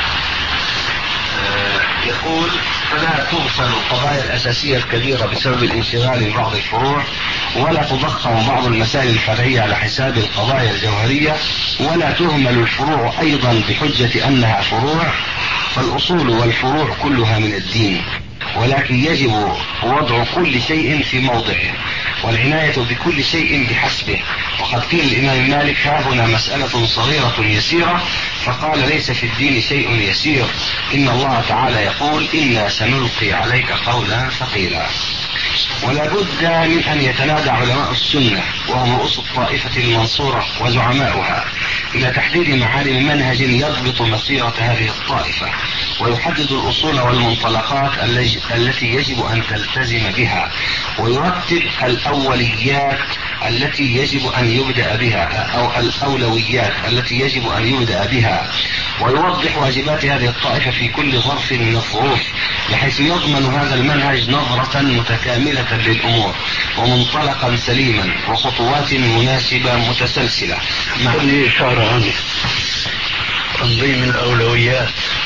يقول فلا تغفل القضايا الأساسية الكبيرة بسبب الانشغال ببعض الفروع، ولا تضخم بعض المسائل الفرعية على حساب القضايا الجوهرية، ولا تهمل الفروع أيضا بحجة أنها فروع، فالأصول والفروع كلها من الدين، ولكن يجب وضع كل شيء في موضعه والعناية بكل شيء بحسبه. وقد قيل الإمام مالك ها هنا مسألة صغيرة يسيرة، فقال ليس في الدين شيء يسير، إن الله تعالى يقول إنا سنلقي عليك قولا ثقيلا. ولا بد من أن يتنادى علماء السنة وهم رؤوس الطائفة المنصورة وزعماؤها إلى تحديد معالم منهج يضبط مسيرة هذه الطائفة ويحدد الأصول والمنطلقات التي يجب أن تلتزم بها، ويرتب الأوليات التي يجب أن يبدأ بها أو الأولويات التي يجب أن يبدأ بها، ويوضح واجبات هذه الطائفة في كل ظرف من الظروف، بحيث يضمن هذا المنهج نظرة متكاملة للأمور ومنطلقا سليما وخطوات مناسبة متسلسلة. كل إشارة عنه تنظيم الأولويات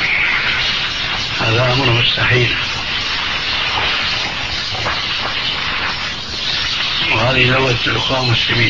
هذا أمر مستحيل، وهذه لغة الأخوة المسلمين،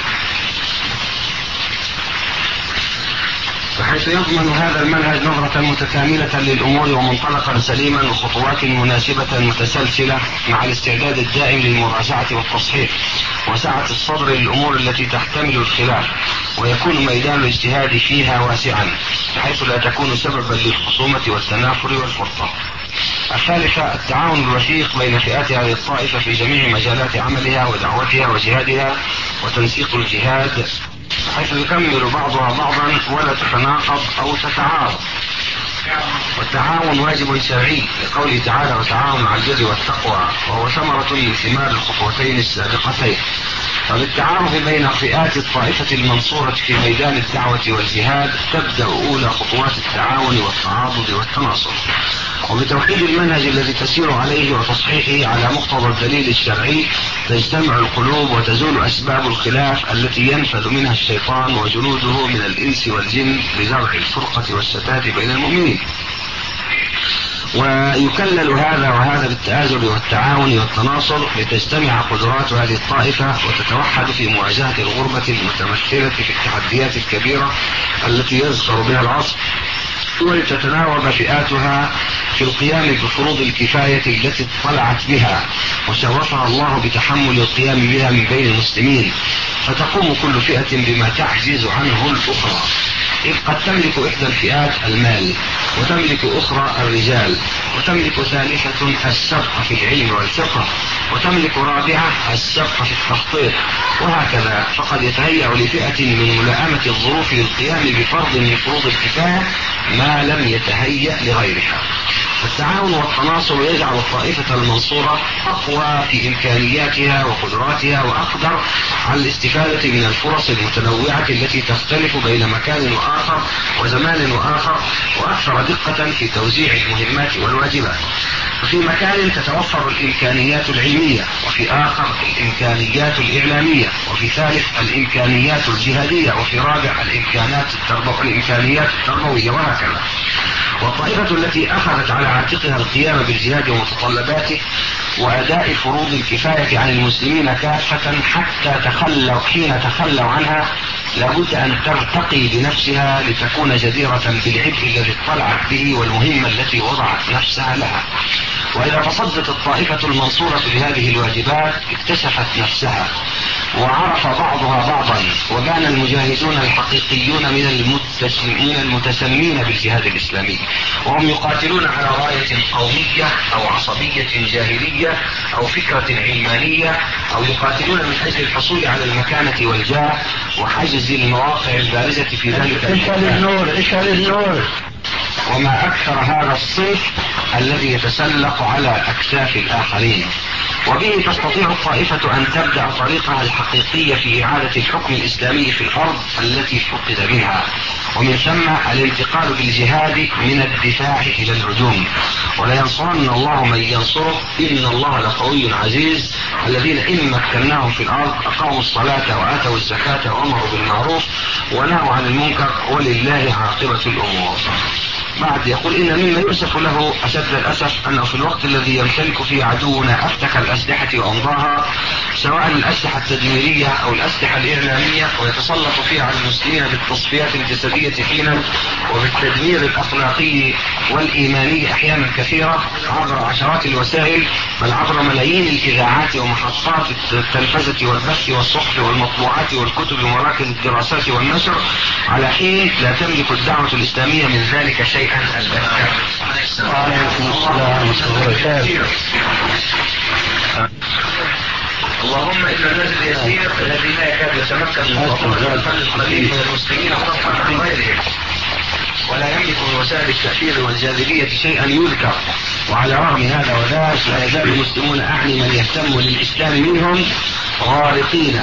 بحيث يضمن هذا المنهج نظرة متكاملة للأمور ومنطلقا سليما وخطوات مناسبة متسلسلة، مع الاستعداد الدائم للمراجعة والتصحيح وسعة الصدر للأمور التي تحتمل الخلاف، ويكون ميدان الاجتهاد فيها واسعا بحيث لا تكون سببا للخصومة والتنافر والفرقة. الثالثة التعاون الوثيق بين فئات هذه الطائفة في جميع مجالات عملها ودعوتها وجهادها، وتنسيق الجهاد حيث يكمل بعضها بعضا ولا تتناقض أو تتعارض. والتعاون واجب شرعي لقوله تعالى وتعاون على البر والتقوى، وهو ثمرة من ثمار الخطوتين السابقتين. فبالتعارف بين فئات الطائفة المنصورة في ميدان الدعوة والجهاد تبدأ أولى خطوات التعاون والتعاضد والتناصر. وبتوحيد المنهج الذي تسير عليه وتصحيحه على مقتضى الدليل الشرعي تجتمع القلوب وتزول أسباب الخلاف التي ينفذ منها الشيطان وجنوده من الإنس والجن لزرع الفرقة والشتات بين المؤمنين. ويكلل هذا وهذا بالتآزر والتعاون والتناصر لتجتمع قدرات هذه الطائفة وتتوحد في مواجهة الغربة المتمثلة في التحديات الكبيرة التي يزخر بها العصر، ولتتناوب فئاتها في القيام بفروض الكفاية التي اطلعت بها وشرفها الله بتحمل القيام بها من بين المسلمين، فتقوم كل فئة بما تعجز عنه الأخرى. إذ قد تملك إحدى الفئات المال، وتملك أخرى الرجال، وتملك ثالثة السبق في العلم والفقه، وتملك رابعة السبق في التخطيط، وهكذا. فقد يتهيأ لفئة من ملائمة الظروف للقيام بفرض من فروض الكفاية ما لم يتهيأ لغيرها. التعاون والتناصر يجعل الطائفة المنصورة أقوى في إمكانياتها وقدراتها، وأقدر على الاستفادة من الفرص المتنوعة التي تختلف بين مكان وآخر وزمان وآخر، وأكثر دقة في توزيع المهمات والواجبات. ففي مكان تتوفر الإمكانيات العلمية، وفي آخر الإمكانيات الإعلامية، وفي ثالث الإمكانيات الجهادية، وفي رابع الإمكانات التربو... الإمكانيات التربوية، وهكذا. والطائفة التي أخذت على عاتقها القيام بالجهاد ومتطلباته وأداء فروض الكفاية عن المسلمين كافة حتى تخلوا حين تخلوا عنها، لابد أن ترتقي بنفسها لتكون جديرة بالعبء الذي اطلعت به والمهمة التي وضعت نفسها لها. وإذا تصدت الطائفة المنصورة لهذه الواجبات اكتشفت نفسها وعرف بعضها بعضا، وكان المجاهدون الحقيقيون من المتسمين بالجهاد الإسلامي، وهم يقاتلون على راية قومية أو عصبية جاهلية أو فكرة علمانية، أو يقاتلون من أجل الحصول على المكانة والجاه وحجز المواقع البارزة في ذلك. اشعل النور اشعل النور. وما أكثر هذا الصنف الذي يتسلق على أكتاف الآخرين، وبه تستطيع الطائفة أن تبدأ طريقها الحقيقية في إعادة الحكم الإسلامي في الأرض التي فقد منها، ومن ثم الانتقال بالجهاد من الدفاع إلى الهجوم. ولينصرن الله من ينصره إن الله لقوي عزيز. الذين إن مكناهم في الأرض أقاموا الصلاة وآتوا الزكاة وأمروا بالمعروف ونهوا عن المنكر ولله عاقبة الأمور. بعد يقول إن مما يؤسف له أشد الأسف أنه في الوقت الذي يمتلك فيه عدونا أفتك الأسلحة وأمضاها، سواء الأسلحة التدميرية أو الأسلحة الإعلامية، ويتسلط فيها على المسلمين بالتصفيات الجسدية حينا وبالتدمير الأخلاقي والإيماني أحيانا كثيرة عبر عشرات الوسائل، بل عبر ملايين الإذاعات ومحطات التلفزة والبث والصحف والمطبوعات والكتب ومراكز الدراسات والنشر، على حين لا تملك الدعوة الإسلامية من ذلك شيئا. وعليكم السلام ورحمة اللهم إن الناس اليسير الذي لا يكاد يتمكن من تطبيق الفن القليل من المسلمين خطأ عن غيرهم، ولا يملك من وسائل التأثير والجاذبية شيئا يذكر. وعلى رغم هذا وذاك لا يزال المسلمون أعني من يهتم للإسلام منهم غارقين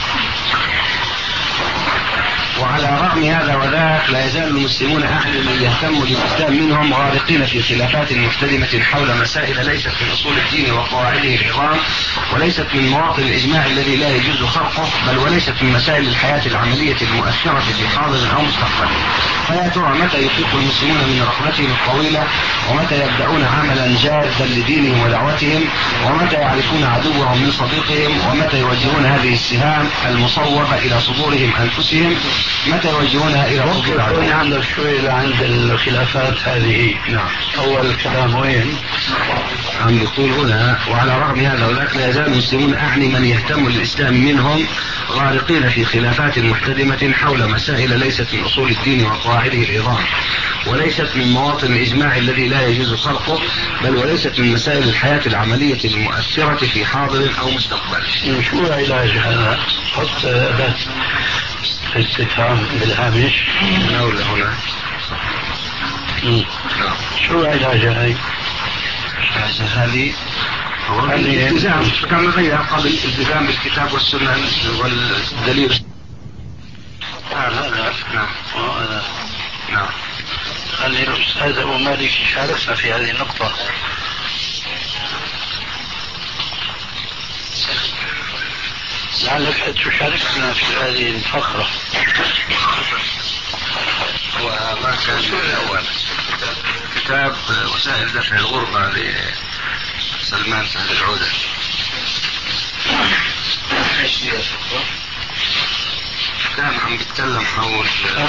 وعلى رغم هذا وذاك لا يزال المسلمون أعني من يهتم للإسلام منهم غارقين في خلافات محتدمة حول مسائل ليست من أصول الدين وقواعده العظام، وليست من مواطن الإجماع الذي لا يجوز خرقه، بل وليست من مسائل الحياة العملية المؤثرة في حاضر أو مستقبل. فيا ترى متى يفيق المسلمون من رحلتهم الطويلة، ومتى يبدأون عملا جادا لدينهم ودعوتهم، ومتى يعرفون عدوهم من صديقهم، ومتى يوجهون هذه السهام المصوبة إلى صدورهم أنفسهم، متى يوجهونها إلى صدور عدوهم. عندك شوي عند الخلافات هذه. نعم. أول الكلام وين؟ عم يقول هنا وعلى رغم هذا وذاك لا يزال المسلمون أعني من يهتم للإسلام منهم غارقين في خلافات محتدمة حول مسائل ليست من أصول الدين وقواعده العظام، وليست من مواطن الإجماع الذي لا يجوز خرقه، بل وليست من مسائل الحياة العملية المؤثرة في حاضر أو مستقبل. شو علاج هذا؟ حط أداة استفهام بالهامش. هنا ولا هنا؟ شو علاج هاي؟ علاج هذه هو الالتزام كما غير قبل الالتزام بالكتاب والسنة والدليل. هذا نعم. هذا نعم. خلي الأستاذ أبو مالك يشاركنا في هذه النقطة. لعلك تشاركنا في هذه الفقرة. وما كان الأول كتاب وسائل دفع الغربة لسلمان سعد العودة. كان عم بيتكلم حول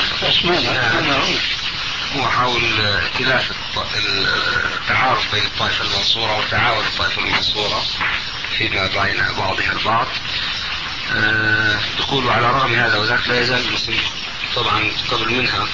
هو حول ائتلاف التعارف بين الطائفة المنصورة وتعاون الطائفة المنصورة فيما بين بعضها البعض. أه تقول على رغم هذا وذاك لا يزال المسلمون طبعا قبل منها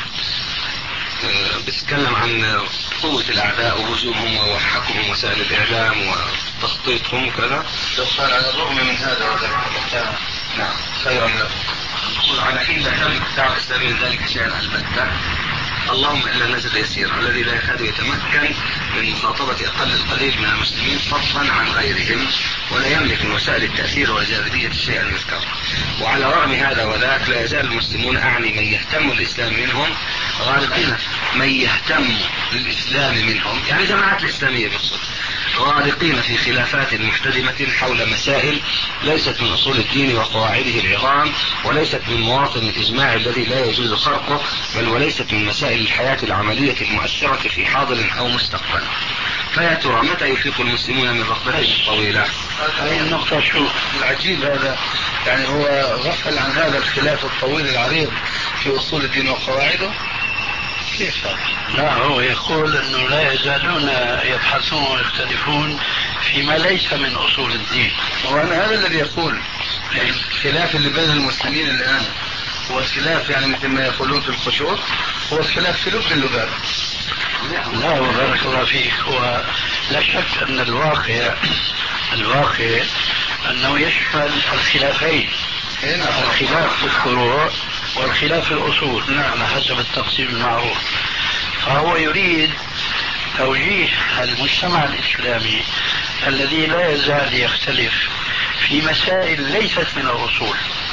بتتكلم عن قوة الأعداء وهجومهم وحكمهم وسائل الإعلام وتخطيطهم وكذا. لو كان على الرغم من هذا كان نعم خيرا له. يقول على حين لا تملك الدعوة الإسلامية ذلك شيئا البتة، اللهم إلا نجد يسيرا الذي لا يكاد يتمكن من مخاطبة أقل القليل من المسلمين فضلا عن غيرهم، ولا يملك من وسائل التأثير والجاذبية شيئا يذكر. وعلى رغم هذا وذاك لا يزال المسلمون، أعني من يهتم الإسلام منهم، غارقين من يهتم للإسلام منهم يعني جماعات الإسلامية بالصدق، غارقين في خلافات محتدمة حول مسائل ليست من أصول الدين وقواعده العظام، وليست من مواطن الإجماع الذي لا يجوز خرقه، بل وليست من مسائل الحياة العملية المؤثرة في حاضر أو مستقبل. فيا ترى متى يفيق المسلمون من رغبتهم الطويلة؟ هذه النقطة شو العجيب هذا، يعني هو غفل عن هذا الخلاف الطويل العريض في أصول الدين وقواعده. كيف هذا؟ لا، هو يقول أنه لا يزالون يبحثون ويختلفون فيما ليس من أصول الدين. وأنا هذا الذي يقول يعني الخلاف اللي بين المسلمين الآن هو الخلاف يعني مثل ما يقولون في الخشوع، هو الخلاف في لب اللباب. لا وبارك الله فيك. ولا شك أن الواقع الواقع أنه يشمل الخلافين، الخلاف في الفروع والخلاف في الأصول على حسب التقسيم المعروف. فهو يريد توجيه المجتمع الإسلامي الذي لا يزال يختلف في مسائل ليست من الأصول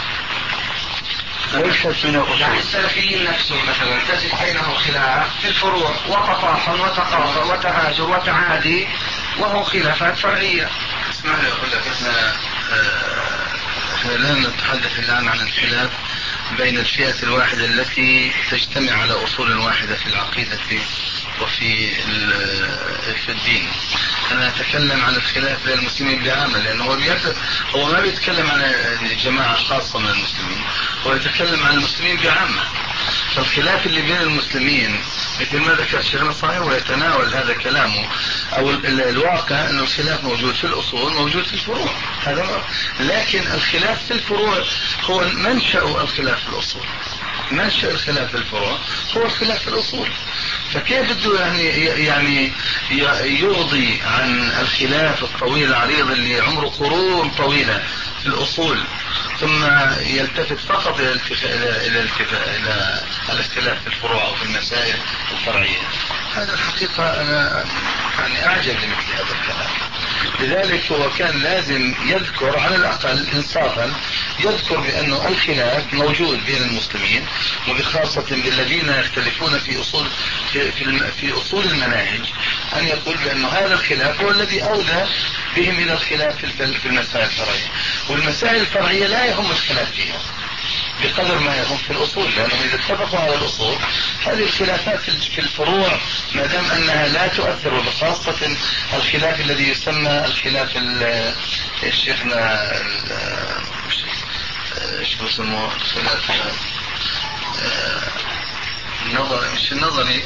ليست من الأصول. يعني السلفيين نفسهم مثلا تجد بينهم خلاف في الفروع وتطاحن وتقاطع وتهاجر وتعادي، وهو خلافات فرعية. اسمح لي أقول لك احنا احنا لا نتحدث الآن عن الخلاف بين الفئة الواحدة التي تجتمع على أصول واحدة في العقيدة وفي في الدين. أنا أتكلم عن الخلاف بين المسلمين بعامة، لأنه هو, هو ما بيتكلم عن جماعة خاصة من المسلمين، هو يتكلم عن المسلمين بعامة. فالخلاف اللي بين المسلمين مثل ما ذكر شيخنا صحيح ويتناول هذا كلامه، أو الواقع أن الخلاف موجود في الأصول موجود في الفروع، هذا. لكن الخلاف في الفروع هو منشأ الخلاف في الأصول، منشأ الخلاف في الفروع هو الخلاف في الأصول. فكيف بده يعني يعني يرضي عن الخلاف الطويل العريض اللي عمره قرون طويلة في الأصول، ثم يلتفت فقط إلى إلى إلى الاختلاف في الفروع أو في المسائل الفرعية؟ هذا الحقيقة أنا يعني أعجب لمثل هذا الكلام. لذلك هو كان لازم يذكر على الأقل إنصافا، يذكر بأنه الخلاف موجود بين المسلمين، وبخاصة بالذين يختلفون في أصول في, في, في أصول المناهج، أن يقول بأنه هذا الخلاف هو الذي أودى بهم إلى الخلاف في المسائل الفرعية. والمسائل الفرعية لا يهم الخلاف فيها بقدر ما يهم في الأصول، لأنهم إذا اتفقوا على الأصول هذه الخلافات في الفروع ما دام أنها لا تؤثر، وبخاصة الخلاف الذي يسمى الخلاف الشيخنا شو اسمه خلاف النظري، مش النظري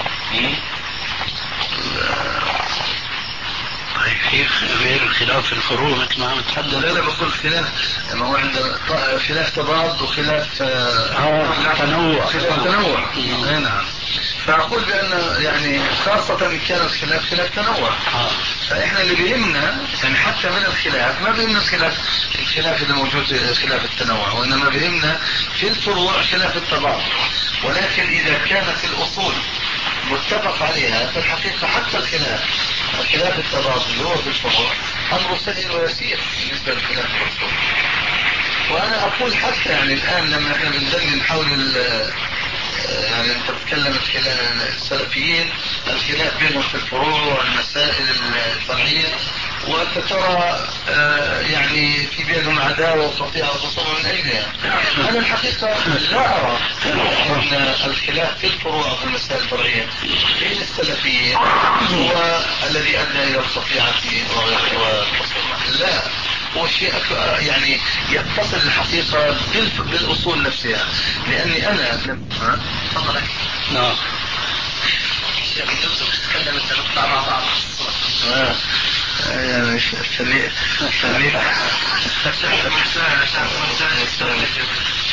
غير الخلاف في الفروع مثل ما عم تحدث. لا لا بقول خلاف، ما هو عندنا خلاف تضاد وخلاف آه تنوع خلاف تنوع. اي نعم. فأقول بأن يعني خاصة إن كان الخلاف خلاف تنوع، فإحنا اللي بيهمنا يعني حتى من الخلاف ما بيهمنا الخلاف الخلاف اللي موجود خلاف التنوع، وإنما بيهمنا في الفروع خلاف التضاد. ولكن إذا كانت الأصول متفق عليها فالحقيقة حتى الخلاف الخلاف التضاد اللي هو في الفروع أمر سهل ويسير بالنسبة للخلاف في الأصول. وأنا أقول حتى يعني الآن لما احنا بندلل حول يعني انت بتتكلم السلفيين الخلاف بينهم في الفروع والمسائل الفرعية، وانت ترى يعني في بينهم عداوة وقطيعة وخصومة من اجلها. انا الحقيقة لا ارى ان الخلاف في الفروع وفي المسائل الفرعية بين السلفيين هو الذي ادى الى القطيعة والخصومة، لا، هو شيء يعني يتصل الحقيقة بالاصول نفسها. لاني انا ها تفضل. نعم. الشيخ يوسف تتكلم انت نطلع مع بعض. اه يعني خلي خلي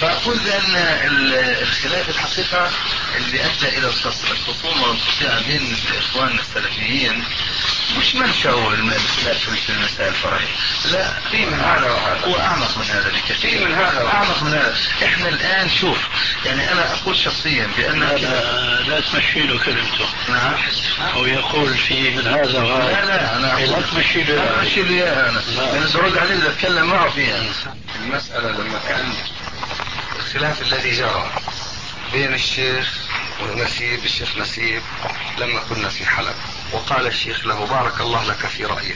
فأقول بأن الخلاف الحقيقة اللي أدى إلى الخصومة والقطيعة بين إخواننا السلفيين مش منشأ الخلاف في المسائل الفرعية، لا، في من هذا وهذا، هو أعمق من هذا بكثير، من هذا أعمق من هذا. إحنا الآن شوف، يعني أنا أقول شخصيا بأن لا, لا تمشي له كلمته. نعم. هو يقول في من هذا وهذا. لا لا أنا لا تمشي له، لا تمشي له إياها، أنا أنا برد عليه إذا أتكلم معه فيها. المسألة لما كان الخلاف الذي جرى بين الشيخ ونسيب، الشيخ نسيب لما كنا في حلب، وقال الشيخ له بارك الله لك في رأيك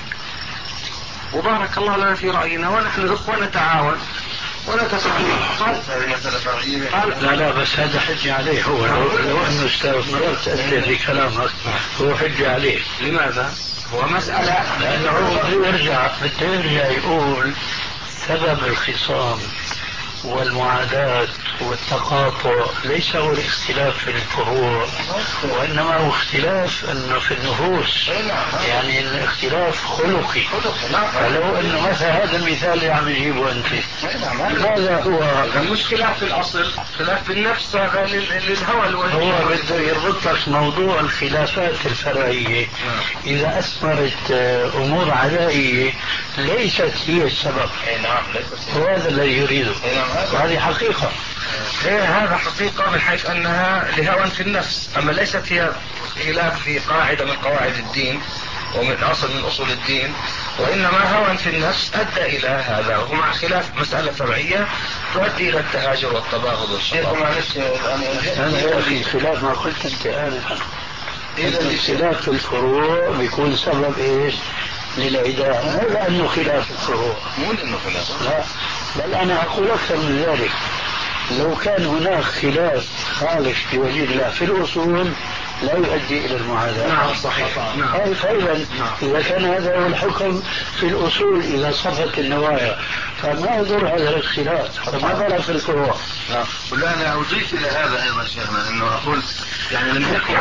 وبارك الله لنا في رأينا ونحن الأخوة نتعاون ونتفاهم. قال هذه مسألة فرعية. قال لا لا بس هذا حجة عليه، هو لو, لو أنه مررت أنت في كلامك هو حجة عليه. لماذا؟ هو مسألة لأنه بده يرجع بده يرجع يقول سبب الخصام والمعاداة والتقاطع ليس هو الاختلاف في الفروع، وإنما هو اختلاف انه في النفوس، يعني الاختلاف خلقي. فلو انه مثلا هذا المثال اللي عم يجيبه انت، هذا هو مش خلاف في الاصل، خلاف في النفس، هذا للهوى الوهمي. هو بده يربط لك موضوع الخلافات الفرعية اذا اثمرت امور عدائية ليست هي السبب، وهذا الذي يريده، وهذه حقيقة. هي هذا حقيقة من حيث أنها لهوى في النفس، أما ليست هي خلاف في قاعدة من قواعد الدين ومن أصل من أصول الدين، وإنما هوى في النفس أدى إلى هذا، ومع خلاف مسألة فرعية تؤدي إلى التهاجر والتباغض والشيخ. معلش أنا في خلاف ما قلت أنت آنفا، إذا الخلاف في الفروع بيكون سبب إيش للعداء، مو لأنه خلاف الفروع، مو لأنه خلاف، لا، بل أنا أقول أكثر من ذلك، لو كان هناك خلاف خالص في وجه الله في الأصول لا يؤدي إلى المعاداة. نعم صحيح. نعم. فإذا إذا كان هذا هو الحكم في الأصول إذا صفت النوايا فما يضر هذا الاختلاف، فما بالك في الفروع. نعم. ولا أنا أضيف إلى هذا أيضا شيخنا أنه أقول يعني لم يكن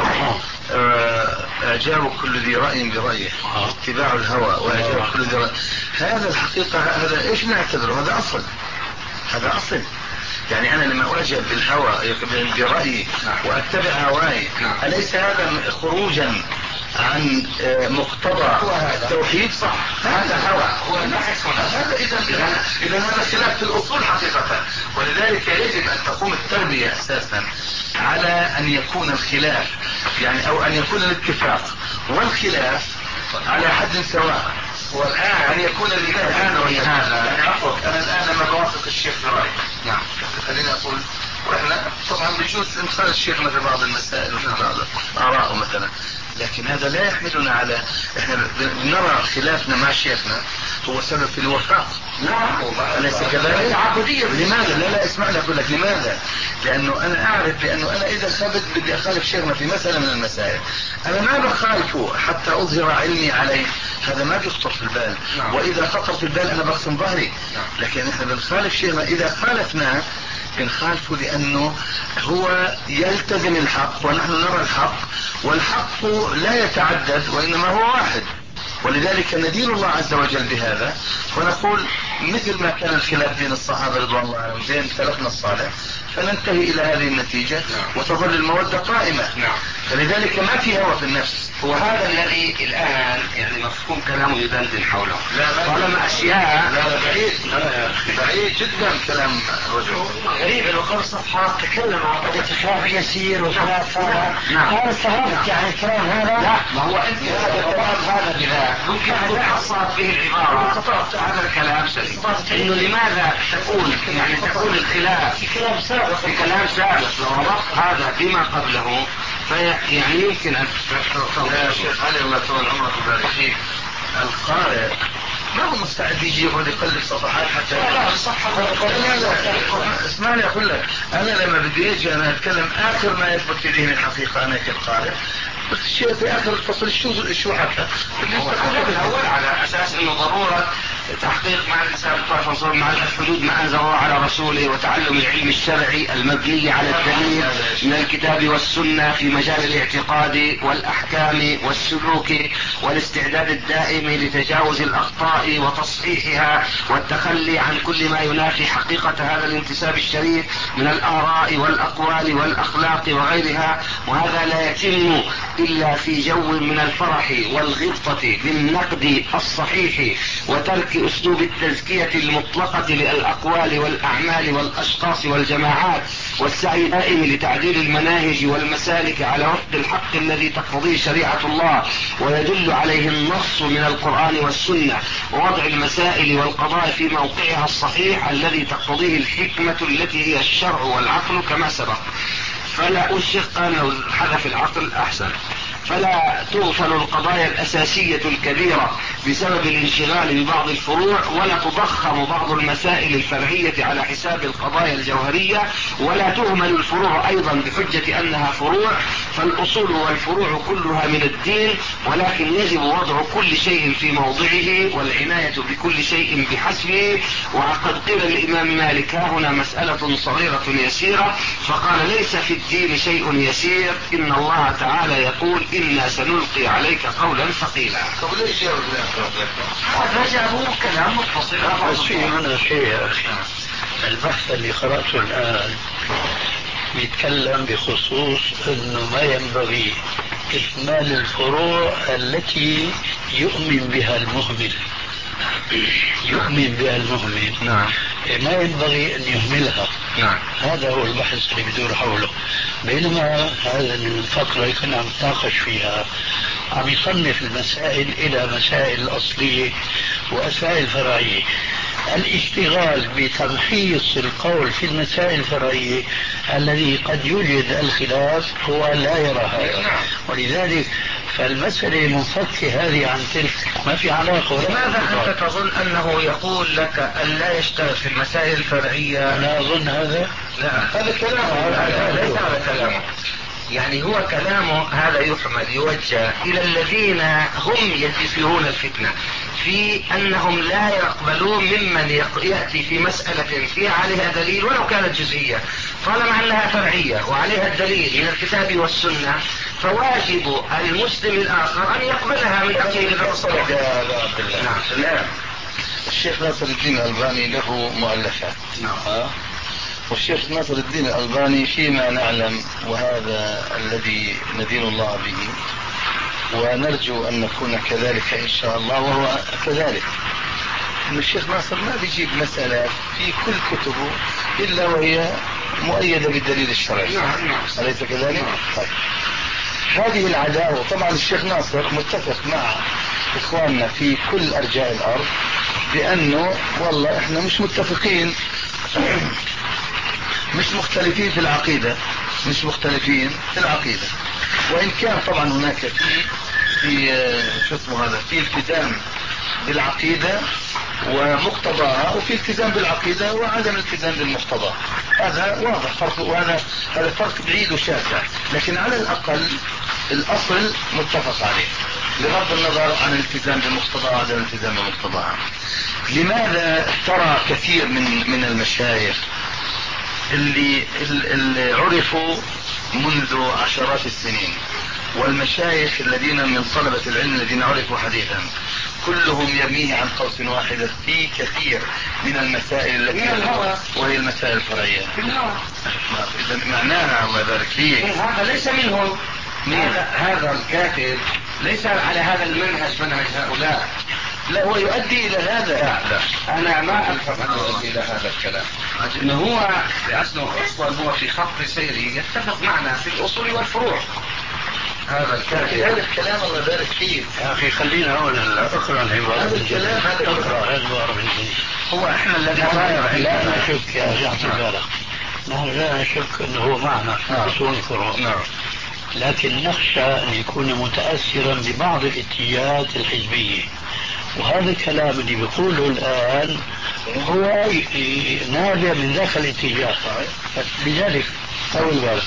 إعجاب كل ذي رأي برأيه، اتباع الهوى وإعجاب كل ذي رأي، هذا الحقيقة هذا إيش نعتبره؟ هذا أصل، هذا أصل. يعني أنا لما أعجب بالهوى برأيي وأتبع هواي، أليس هذا خروجا عن مقتضى التوحيد؟ صح، هذا هوى، هو نحس هنا، هذا إذا إذا هذا خلاف في الأصول حقيقة. ولذلك يجب أن تقوم التربية أساسا على أن يكون الخلاف يعني أو أن يكون الاتفاق والخلاف على حد سواء. والآن أن يكون الآن هذا يعني عفوا أنا الآن لما بوافق الشيخ في رأيي، نعم خليني أقول، وإحنا طبعا بيجوز إمثال الشيخ مثل بعض المسائل وفي بعض آراءه مثلا، لكن هذا لا يحملنا على إحنا نرى خلافنا مع شيخنا هو سبب في الوفاق. نعم أليس كذلك؟ العبودية. لماذا؟ لا لا اسمعني أقول لك لماذا؟ لأنه أنا أعرف بأنه أنا إذا ثبت بدي أخالف شيخنا في مسألة من المسائل، أنا ما بخالفه حتى أظهر علمي عليه، هذا ما بيخطر في البال. نعم. وإذا خطر في البال أنا بقسم ظهري. نعم. لكن إحنا بنخالف شيخنا إذا خالفناه بنخالفه لأنه هو يلتزم الحق ونحن نرى الحق، والحق لا يتعدد وإنما هو واحد، ولذلك ندين الله عز وجل بهذا ونقول مثل ما كان الخلاف بين الصحابة رضوان الله عنهم بين سلفنا الصالح فننتهي إلى هذه النتيجة. نعم. وتظل المودة قائمة. نعم. فلذلك ما في هوى في النفس. هو هذا الذي الآن يعني مفهوم كلامه يدندن حوله، طالما أشياء لا لا بعيد بعيد جدا كلام الرجل. غريب لو خمس صفحات تكلم عن قضية خلاف يسير وخلاف هذا. نعم. أنا استغربت يعني الكلام هذا. لا ما هو أنت هذا الكلام هذا بذاك ممكن أن تحصلت به العبارة قطعت هذا الكلام سليم، إنه لماذا تكون يعني تكون الخلاف في كلام سابق في كلام سابق لو ربطت هذا بما قبله فيعني يمكن أن يا شيخ علي الله طول عمرك وبارك فيك، القارئ ما هو مستعد يجي يقعد يقلب صفحات حتى لا لا صح. لا لا اسمعني اقول لك، انا لما بدي اجي انا اتكلم اخر ما يثبت في ذهني الحقيقه انا كالقارئ، بس الشيء في اخر الفصل شو شو حتى الاول على اساس انه ضروره تحقيق مع الإنسان مع الحدود ما أنزل الله على رسوله، وتعلم العلم الشرعي المبني على الدليل من الكتاب والسنة في مجال الاعتقاد والأحكام والسلوك، والاستعداد الدائم لتجاوز الأخطاء وتصحيحها، والتخلي عن كل ما ينافي حقيقة هذا الانتساب الشريف من الآراء والأقوال والأخلاق وغيرها. وهذا لا يتم إلا في جو من الفرح والغبطة بالنقد الصحيح، وترك أسلوب التزكية المطلقة للأقوال والأعمال والأشخاص والجماعات، والسعي دائم لتعديل المناهج والمسالك على وفق الحق الذي تقتضيه شريعة الله ويدل عليه النص من القرآن والسنة، ووضع المسائل والقضايا في موقعها الصحيح الذي تقتضيه الحكمة التي هي الشرع والعقل كما سبق. فلا أشق أنه حذف العقل أحسن. فلا تغفل القضايا الأساسية الكبيرة بسبب الانشغال ببعض الفروع، ولا تضخم بعض المسائل الفرعية على حساب القضايا الجوهرية، ولا تهمل الفروع أيضا بحجة أنها فروع، فالأصول والفروع كلها من الدين، ولكن يجب وضع كل شيء في موضعه والعناية بكل شيء بحسبه. وقد قيل الإمام مالك: ها هنا مسألة صغيرة يسيرة، فقال: ليس في الدين شيء يسير، إن الله تعالى يقول: إنا سنلقي عليك قولا ثقيلا. هذا جابوا كلام متصل. بس في هنا شيء يا أخي، البحث اللي قرأته الآن بيتكلم بخصوص أنه ما ينبغي إكمال الفروع التي يؤمن بها المهمل يؤمن بها المهمل نعم. ما ينبغي أن يهملها. نعم. هذا هو البحث اللي بدور حوله. بينما هذا الفقرة اللي كنا عم نتناقش فيها عم يصنف المسائل إلى مسائل أصلية ومسائل فرعية. الاشتغال بتمحيص القول في المسائل الفرعية الذي قد يوجد الخلاف هو لا يرى هذا، ولذلك فالمسألة منفكة هذه عن تلك، ما في علاقة. لماذا أنت تظن أنه يقول لك أن لا يشتغل في المسائل الفرعية؟ أنا أظن هذا لا، هذا كلامه، ليس هذا كلامه. يعني هو كلامه هذا يحمل يوجه إلى الذين هم يدفعون الفتنة في أنهم لا يقبلون ممن يأتي في مسألة فيها عليها دليل ولو كانت جزئية، طالما أنها فرعية وعليها الدليل من الكتاب والسنة، فواجب المسلم الآخر أن يقبلها من أجل الرسول. نعم. نعم. الشيخ ناصر الدين الألباني له مؤلفات. نعم. والشيخ ناصر الدين الألباني فيما نعلم، وهذا الذي ندين الله به ونرجو أن نكون كذلك إن شاء الله، وهو كذلك، أن الشيخ ناصر ما بيجيب مسألة في كل كتبه إلا وهي مؤيدة بالدليل الشرعي. أليس كذلك؟ طيب. هذه العداوة طبعا الشيخ ناصر متفق مع إخواننا في كل أرجاء الأرض بأنه والله إحنا مش متفقين مش مختلفين في العقيدة مش مختلفين في العقيدة وإن كان طبعا هناك في في شو اسمه هذا في التزام بالعقيدة ومقتضاها، وفي التزام بالعقيدة وعدم التزام بالمقتضى. هذا واضح فرق، وهذا هذا فرق بعيد وشاسع، لكن على الأقل الأصل متفق عليه بغض النظر عن الالتزام بالمقتضى وعدم الالتزام بالمقتضى. لماذا ترى كثير من من المشايخ اللي, اللي عرفوا منذ عشرات السنين والمشايخ الذين من طلبة العلم الذين عرفوا حديثا كلهم يرميه عن قوس واحدة في كثير من المسائل التي وهي المسائل الفرعية؟ إذا معناها الله يبارك فيك هذا ليس منهم. هذا, هذا الكاتب ليس على هذا المنهج منهج هؤلاء. لا، هو يؤدي الى هذا. لا, لا. انا ما افهم انه يؤدي الى هذا الكلام، انه هو لانه اصلا هو في خط سيري يتفق معنا في الاصول والفروع. هذا الكاتب هذا الكلام الله يبارك فيه يا اخي خلينا هنا اقرا العباره. هذا الكلام هذا اقرا العباره من هو احنا الذي لا نشك يا جعفر بالك، نحن لا نشك انه هو معنا في اصول الفروع، لكن نخشى ان يكون متاثرا ببعض الاتجاهات الحزبيه، وهذا الكلام اللي بيقوله الآن هو نابع من ذاك الاتجاه. لذلك أول بالك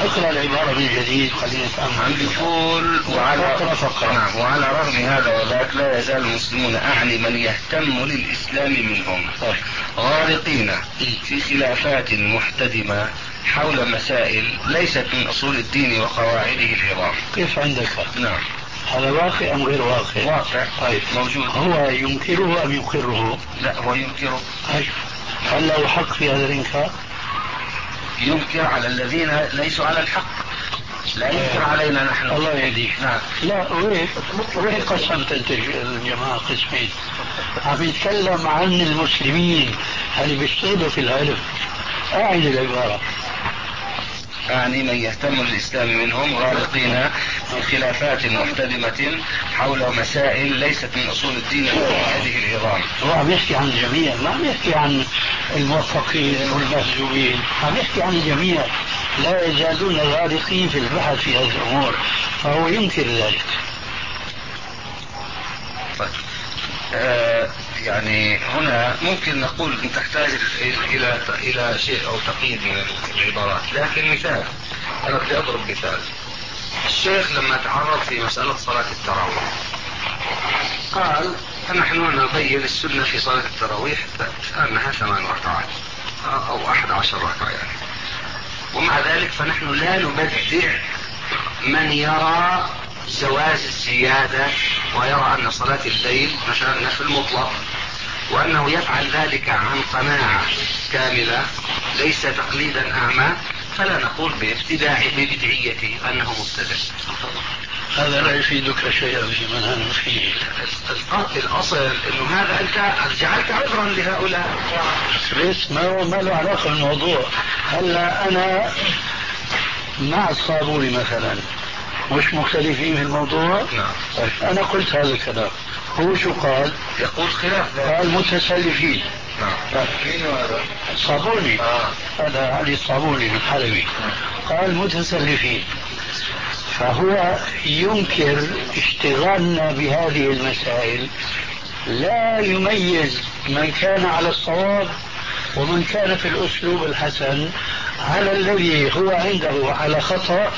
اقرأ العبارة من جديد خلينا نتأمل. يقول وعلى نعم وعلى رغم هذا وذاك لا يزال المسلمون أعني من يهتم للإسلام منهم غارقين في خلافات محتدمة حول مسائل ليست من أصول الدين وقواعده العظام. كيف عندك؟ نعم. هذا واقع أم غير واقع؟ واقع. طيب موجود. هو ينكره أم يقره؟ لا هو ينكره. هل له حق في هذا الإنكار؟ ينكر على الذين ليسوا على الحق، لا ينكر علينا نحن. الله يهديك. نعم. لا وين وين قسمت انت الجماعة قسمين؟ عم يتكلم عن المسلمين اللي بيشتغلوا في العلم. أعد العبارة. أعني من يهتم للإسلام منهم غارقين في خلافات محتدمة حول مسائل ليست من أصول الدين وقواعده العظام. هو عم يحكي عن الجميع، ما عم يحكي عن الموفقين والمهزومين، عم يحكي عن الجميع لا يزالون غارقين في البحث في هذه الأمور، فهو ينكر ذلك. طيب. آه يعني هنا ممكن نقول ان تحتاج الى الى شيء او تقييد من العبارات، لكن مثال انا بدي اضرب مثال. الشيخ لما تعرض في مسألة صلاة التراويح قال نحن نبين السنة في صلاة التراويح انها ثمان ركعات او احد عشر ركعة يعني. ومع ذلك فنحن لا نبدع من يرى جواز الزيادة ويرى أن صلاة الليل مثلا في المطلق، وأنه يفعل ذلك عن قناعة كاملة ليس تقليدا أعمى، فلا نقول بابتداع ببدعيته أنه مبتدع. هذا لا يفيدك شيئا في منهج فيه. الأصل أنه هذا أنت جعلت عذرا لهؤلاء. بس ما هو ما له علاقة بالموضوع. هلا أنا مع الصابوني مثلا مش مختلفين في الموضوع. نعم. أنا قلت هذا الكلام، هو شو قال؟ يقول خلاف ذلك. قال متسلفين. نعم. مين هذا؟ الصابوني. آه. هذا علي الصابوني من حلبي. قال متسلفين. فهو ينكر اشتغالنا بهذه المسائل، لا يميز من كان على الصواب ومن كان في الأسلوب الحسن على الذي هو عنده على خطأ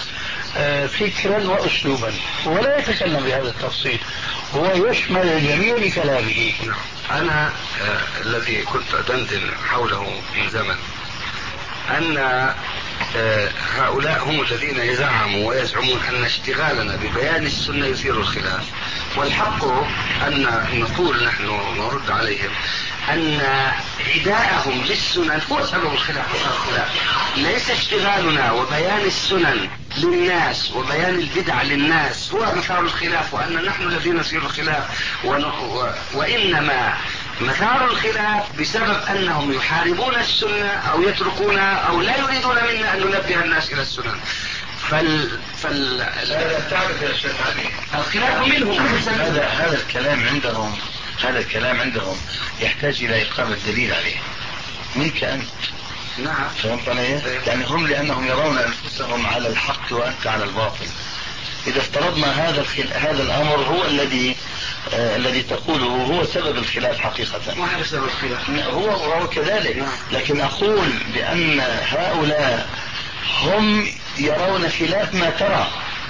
فكرا وأسلوبا، ولا يتكلم بهذا التفصيل، هو يشمل الجميع بكلامه. أنا آه الذي كنت أدندن حوله من زمن أن آه هؤلاء هم الذين يزعموا ويزعمون أن اشتغالنا ببيان السنة يثير الخلاف، والحق أن نقول نحن نرد عليهم أن عداءهم للسنن هو سبب الخلاف. ليس اشتغالنا وبيان السنن للناس وبيان البدع للناس هو مثار الخلاف، وأن نحن الذين نثير الخلاف، و... وإنما مثار الخلاف بسبب أنهم يحاربون السنة أو يتركونها أو لا يريدون منا أن ننبه الناس إلى السنن. فال فال لا تعرف يا شيخ علي الخلاف منهم. هذا هذا الكلام عندهم هذا الكلام عندهم يحتاج إلى إقامة دليل عليه منك أنت. نعم. فهمت علي؟ يعني هم لأنهم يرون أنفسهم على الحق وأنت على الباطل. إذا افترضنا هذا الخل... هذا الأمر هو الذي آه الذي تقوله هو سبب الخلاف حقيقة. ما هذا سبب الخلاف؟ هو هو كذلك. نعم. لكن أقول بأن هؤلاء هم يرون خلاف ما ترى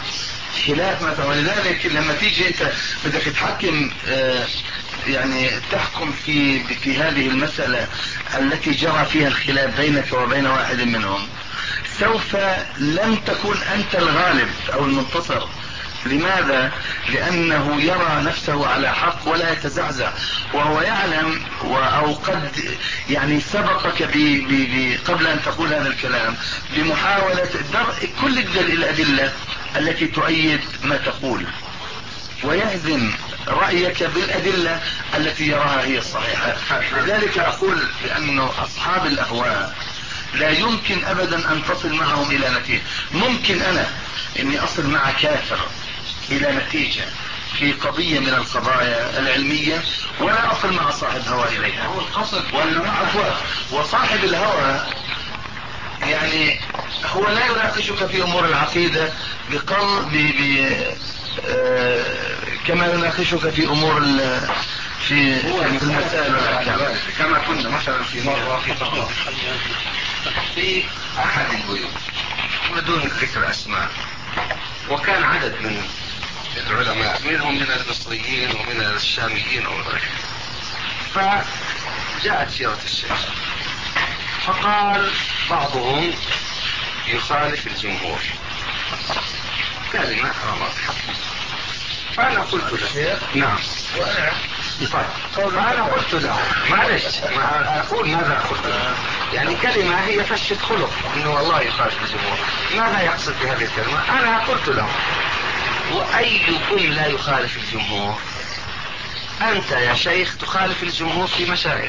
خلاف ما ترى ولذلك لما تيجي أنت بدك تحكم آه يعني تحكم في في هذه المسألة التي جرى فيها الخلاف بينك وبين واحد منهم، سوف لم تكون أنت الغالب أو المنتصر. لماذا؟ لأنه يرى نفسه على حق ولا يتزعزع، وهو يعلم أو قد يعني سبقك بي بي قبل أن تقول هذا الكلام بمحاولة درء كل الأدلة التي تؤيد ما تقول، ويهزم رأيك بالأدلة التي يراها هي الصحيحة. لذلك أقول بأن أصحاب الأهواء لا يمكن أبدا أن تصل معهم إلى نتيجة. ممكن أنا إني أصل مع كافر إلى نتيجة في قضية من القضايا العلمية ولا أصل مع صاحب هوى إليها. هو القصد وصاحب الهوى يعني هو لا يناقشك في أمور العقيدة بقل ب آه كما يناقشك في امور في في المسائل والاحكام. كما كنا مثلا في مره في في احد البيوت بدون ذكر اسماء، وكان عدد من العلماء منهم من المصريين ومن الشاميين وغيرهم، فجاءت سيرة الشيخ فقال بعضهم يخالف الجمهور، كلمة رمض. فأنا قلت له نعم، فأنا قلت له معلش أقول ماذا قلت له، يعني كلمة هي فشت خلق إنه والله يخالف الجمهور، ماذا يقصد بهذه الكلمة؟ أنا قلت له وأيكم لا يخالف الجمهور؟ أنت يا شيخ تخالف الجمهور في مسائل،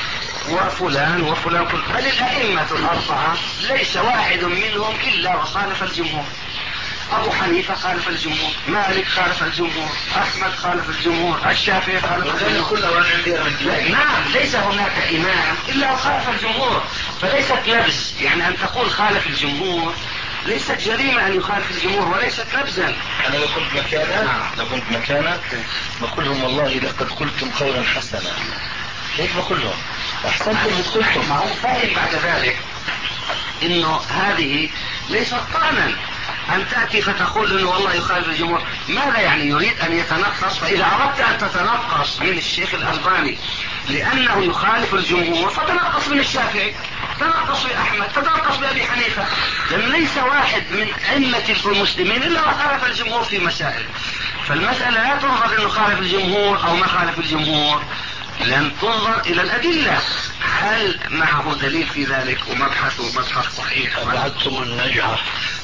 وفلان وفلان كل، بل الأئمة الأربعة ليس واحد منهم إلا وخالف الجمهور. أبو حنيفة خالف الجمهور، مالك خالف الجمهور، أحمد خالف الجمهور، الشافعي خالف الجمهور. نعم، ليس هناك إمام إلا وخالف الجمهور، فليست نبز، يعني أن تقول خالف الجمهور ليست جريمة أن يخالف الجمهور وليست نبزا. أنا لو كنت مكانك لو كنت مكانك بقول لهم والله لقد قلتم قولا حسنا، هيك بقول لهم أحسنتم قلتم. ما هو فاهم بعد ذلك إنه هذه ليست طعنا أن تأتي فتقول إنه والله يخالف الجمهور. ماذا يعني؟ يريد أن يتنقص، فإذا أردت أن تتنقص من الشيخ الألباني لأنه يخالف الجمهور فتنقص من الشافعي، تنقص بأحمد، تنقص بأبي حنيفة، لأن ليس واحد من أئمة المسلمين إلا وخالف الجمهور في مسائل. فالمسألة لا تنظر إنه خالف الجمهور أو ما خالف الجمهور، لن تنظر إلى الأدلة، هل معه دليل في ذلك، ومبحث مبحث صحيح. أبعدتم النجعة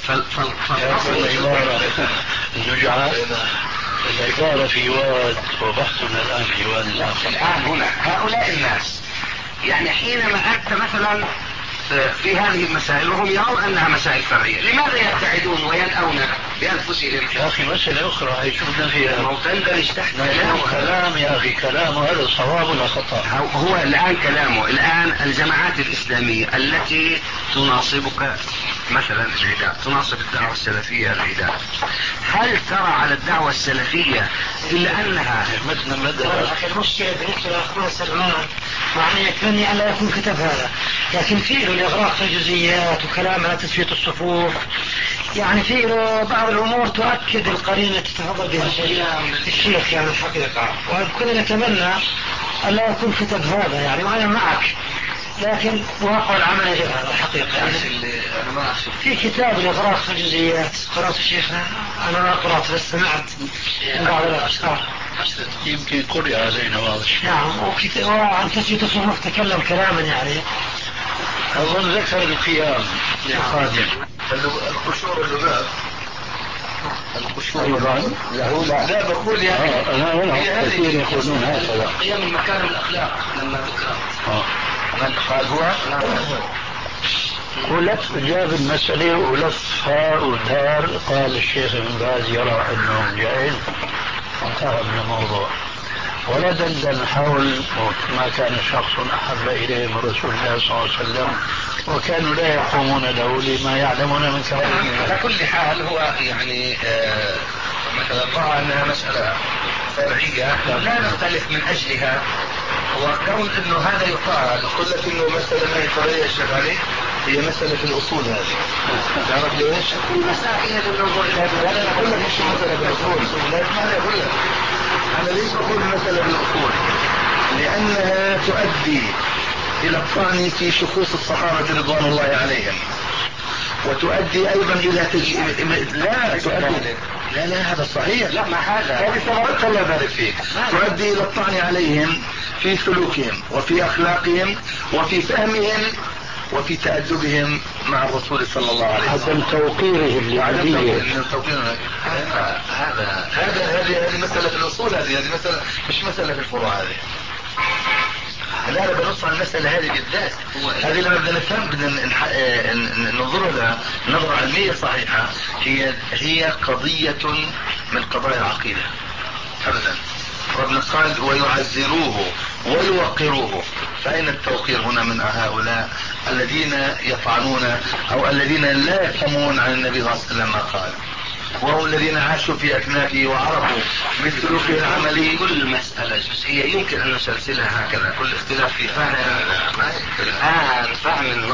فالأصل العبارة النجعة العبارة في واد وبحثنا الآن في واد الآخر. الآن هنا هؤلاء الناس يعني حينما أنت مثلا في هذه المسائل وهم يرون أنها مسائل فرعية، لماذا يبتعدون وينأون بأنفسهم؟ يا أخي مسألة أخرى هي شو بدنا فيها؟ ما تندرج تحت كلام يا أخي، كلامه هذا صواب ولا خطأ؟ هو الآن كلامه الآن الجماعات الإسلامية التي تناصبك مثلا العداء، تناصب الدعوة السلفية العداء، هل ترى على الدعوة السلفية إلا أنها مثل مدى أخي المشكلة بالنسبة لأخونا سلمان، مع أن يتمنى أن لا يكون كتب هذا، لكن فيه له الإغراق في الجزئيات وكلام على تسوية الصفوف، يعني فيه له بعض الأمور تؤكد القرينة تتفضل بها الشيخ يعني الحقيقة، وكنا نتمنى أن لا يكون كتب هذا يعني، وأنا معك، لكن واقع العمل غير هذا الحقيقة يعني. في كتاب الإغراق في الجزئيات قرأت شيخنا، أنا ما قرأت بس سمعت بعض الأشخاص يمكن قرئ علينا واضح. نعم، وعن تسوية الصفوف تكلم كلاما يعني أظن ذكر القيام للخادم القشور اللباب، القشور أيضا له لا لا بقول يعني آه أنا هنا كثير يقولون هكذا قيام المكارم الأخلاق لما ذكر آه. من قال هو ولف جاب المسألة ولفها ودار، قال الشيخ ابن باز يرى أنه جائز، انتهى من الموضوع، ولا دندن حول ما كان شخص أحب إليه من رسول الله صلى الله عليه وسلم، وكانوا لا يقومون له لما يعلمون من كلامه. على كل حال هو يعني آه مثلا رأى أنها مسألة فرعية لا نختلف من أجلها، وكون أنه هذا يقال أقول لك إنه مسألة ما هي فرعية شغالة، هي مسألة في الأصول هذه. تعرف ليش؟ المسألة هي النظر إلى هذا. أنا أقول لك مش مسألة في الأصول، لا اسمعني أقول لك أنا ليش بقول مسألة في الأصول؟ لأنها تؤدي إلى الطعن في شخوص الصحابة رضوان الله عليهم، وتؤدي أيضا إلى تج... لا تؤدي لا لا هذا صحيح، لا ما هذا هذه ثمرتها الله يبارك فيك، تؤدي إلى الطعن عليهم في سلوكهم وفي أخلاقهم وفي فهمهم وفي تأدبهم مع الرسول صلى الله عليه وسلم، عدم توقيرهم للنبي. هذا هذا هذا هذه هذه مسألة في الأصول، هذه هذه مسألة مش مسألة في الفروع هذه. لا لا بنص على المسألة هذه بالذات، هذه لما بدنا نفهم بدنا ننظر لها نظرة علمية صحيحة، هي هي قضية من قضايا العقيدة أبدا. ربنا قال ويعزروه ويوقروه، فأين التوقير هنا من هؤلاء الذين يطعنون أو الذين لا يفهمون عن النبي صلى الله عليه وسلم ما قال، وهم الذين عاشوا في أكنافه وعرفوا من سلوكه العملي. كل مسألة جزئية يمكن أن نسلسلها هكذا، كل اختلاف في فهم الآن فهم الناظر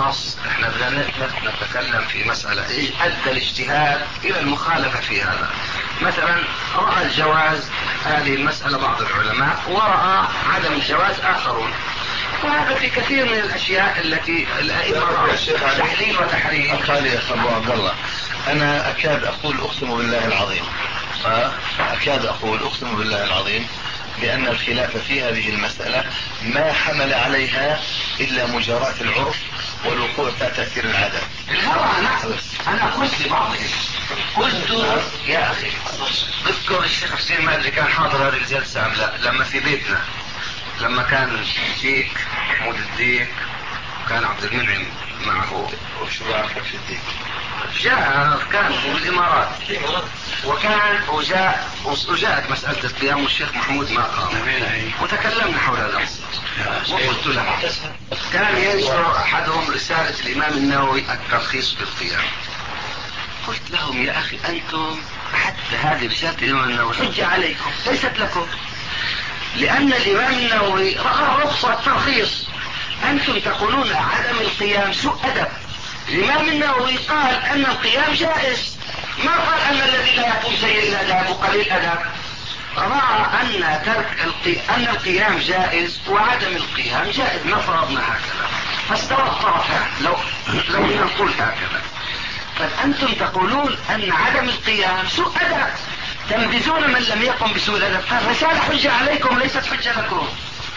النص، احنا بدنا نتكلم في مسألة ايه ادى الاجتهاد الى المخالفة في هذا. مثلا رأى الجواز هذه المسألة بعض العلماء، ورأى عدم الجواز اخرون، وهذا في كثير من الاشياء التي الائمة رأوا تحليل وتحريم. خالي يا ابو عبد الله، انا اكاد اقول اقسم بالله العظيم، اكاد اقول اقسم بالله العظيم بان الخلاف في هذه المسألة ما حمل عليها الا مجاراة العرف والوقوع تحت تأثير العادات. الهوى. انا انا قلت لبعضهم، قلت يا اخي اذكر الشيخ حسين مالك كان حاضر هذه الجلسة ام لا؟ لما في بيتنا، لما كان ديك محمود الديك كان عبد المنعم معه، وشو بعرفك في الدين؟ جاء كان بالامارات، وكان وجاء وجاءت مسألة القيام والشيخ محمود ما قام، وتكلمنا حول هذا وقلت له كان ينشر احدهم رسالة الامام النووي الترخيص بالقيام. قلت لهم يا اخي انتم حتى هذه رسالة الامام النووي حجة عليكم ليست لكم، لان الامام النووي رأى رخصة ترخيص، انتم تقولون عدم القيام سوء ادب. الامام النووي قال ان القيام جائز، ما قال ان الذي لا يقوم سيء الادب وقليل الادب. رأى ان ترك القي... ان القيام جائز وعدم القيام جائز، ما فرضنا هكذا، فاستوى الطرفان لو لو نقول هكذا. فانتم تقولون ان عدم القيام سوء ادب، تنبذون من لم يقم بسوء الادب. الرسالة حجة عليكم ليست حجة لكم.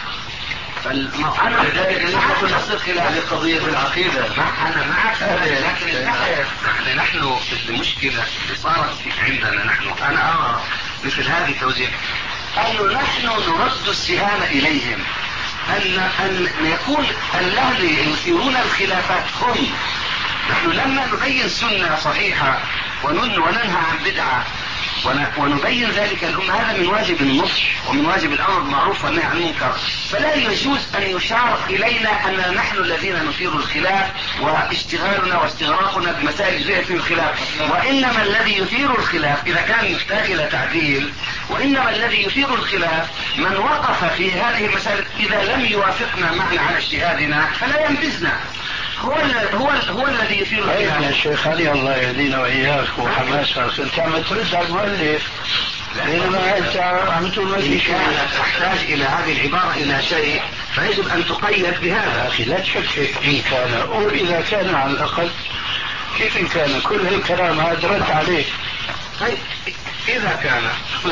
فأنا هذه قضية في العقيدة. أنا معك، لكن نحن نحن المشكلة اللي صارت عندنا نحن، أنا أرى مثل هذه توزيع أنه نحن نرد السهام إليهم، أن أن يكون الذين يثيرون الخلافات هم. نحن لما نبين سنة صحيحة وننهى عن بدعة ونبين ذلك الأمة، هذا من واجب النصح ومن واجب الأمر بالمعروف والنهي عن المنكر. فلا يجوز أن يشار إلينا أن نحن الذين نثير الخلاف واشتغالنا واستغراقنا بمسائل جزئية في الخلاف، وإنما الذي يثير الخلاف إذا كان يحتاج إلى تعديل، وإنما الذي يثير الخلاف من وقف في هذه المسائل إذا لم يوافقنا معنا على اجتهادنا فلا ينبذنا، هو هو هو الذي يثير الخلاف. يا شيخ علي الله يهدينا واياك وحماسك، انت عم ترد على المؤلف بينما انت عم تقول ما في شيء. تحتاج الى هذه العباره الى شيء فيجب ان تقيد بهذا. اخي لا تشكك ان كان، قول اذا كان على الاقل. كيف ان كان؟ كل هالكلام هذا رد عليه. طيب اذا كان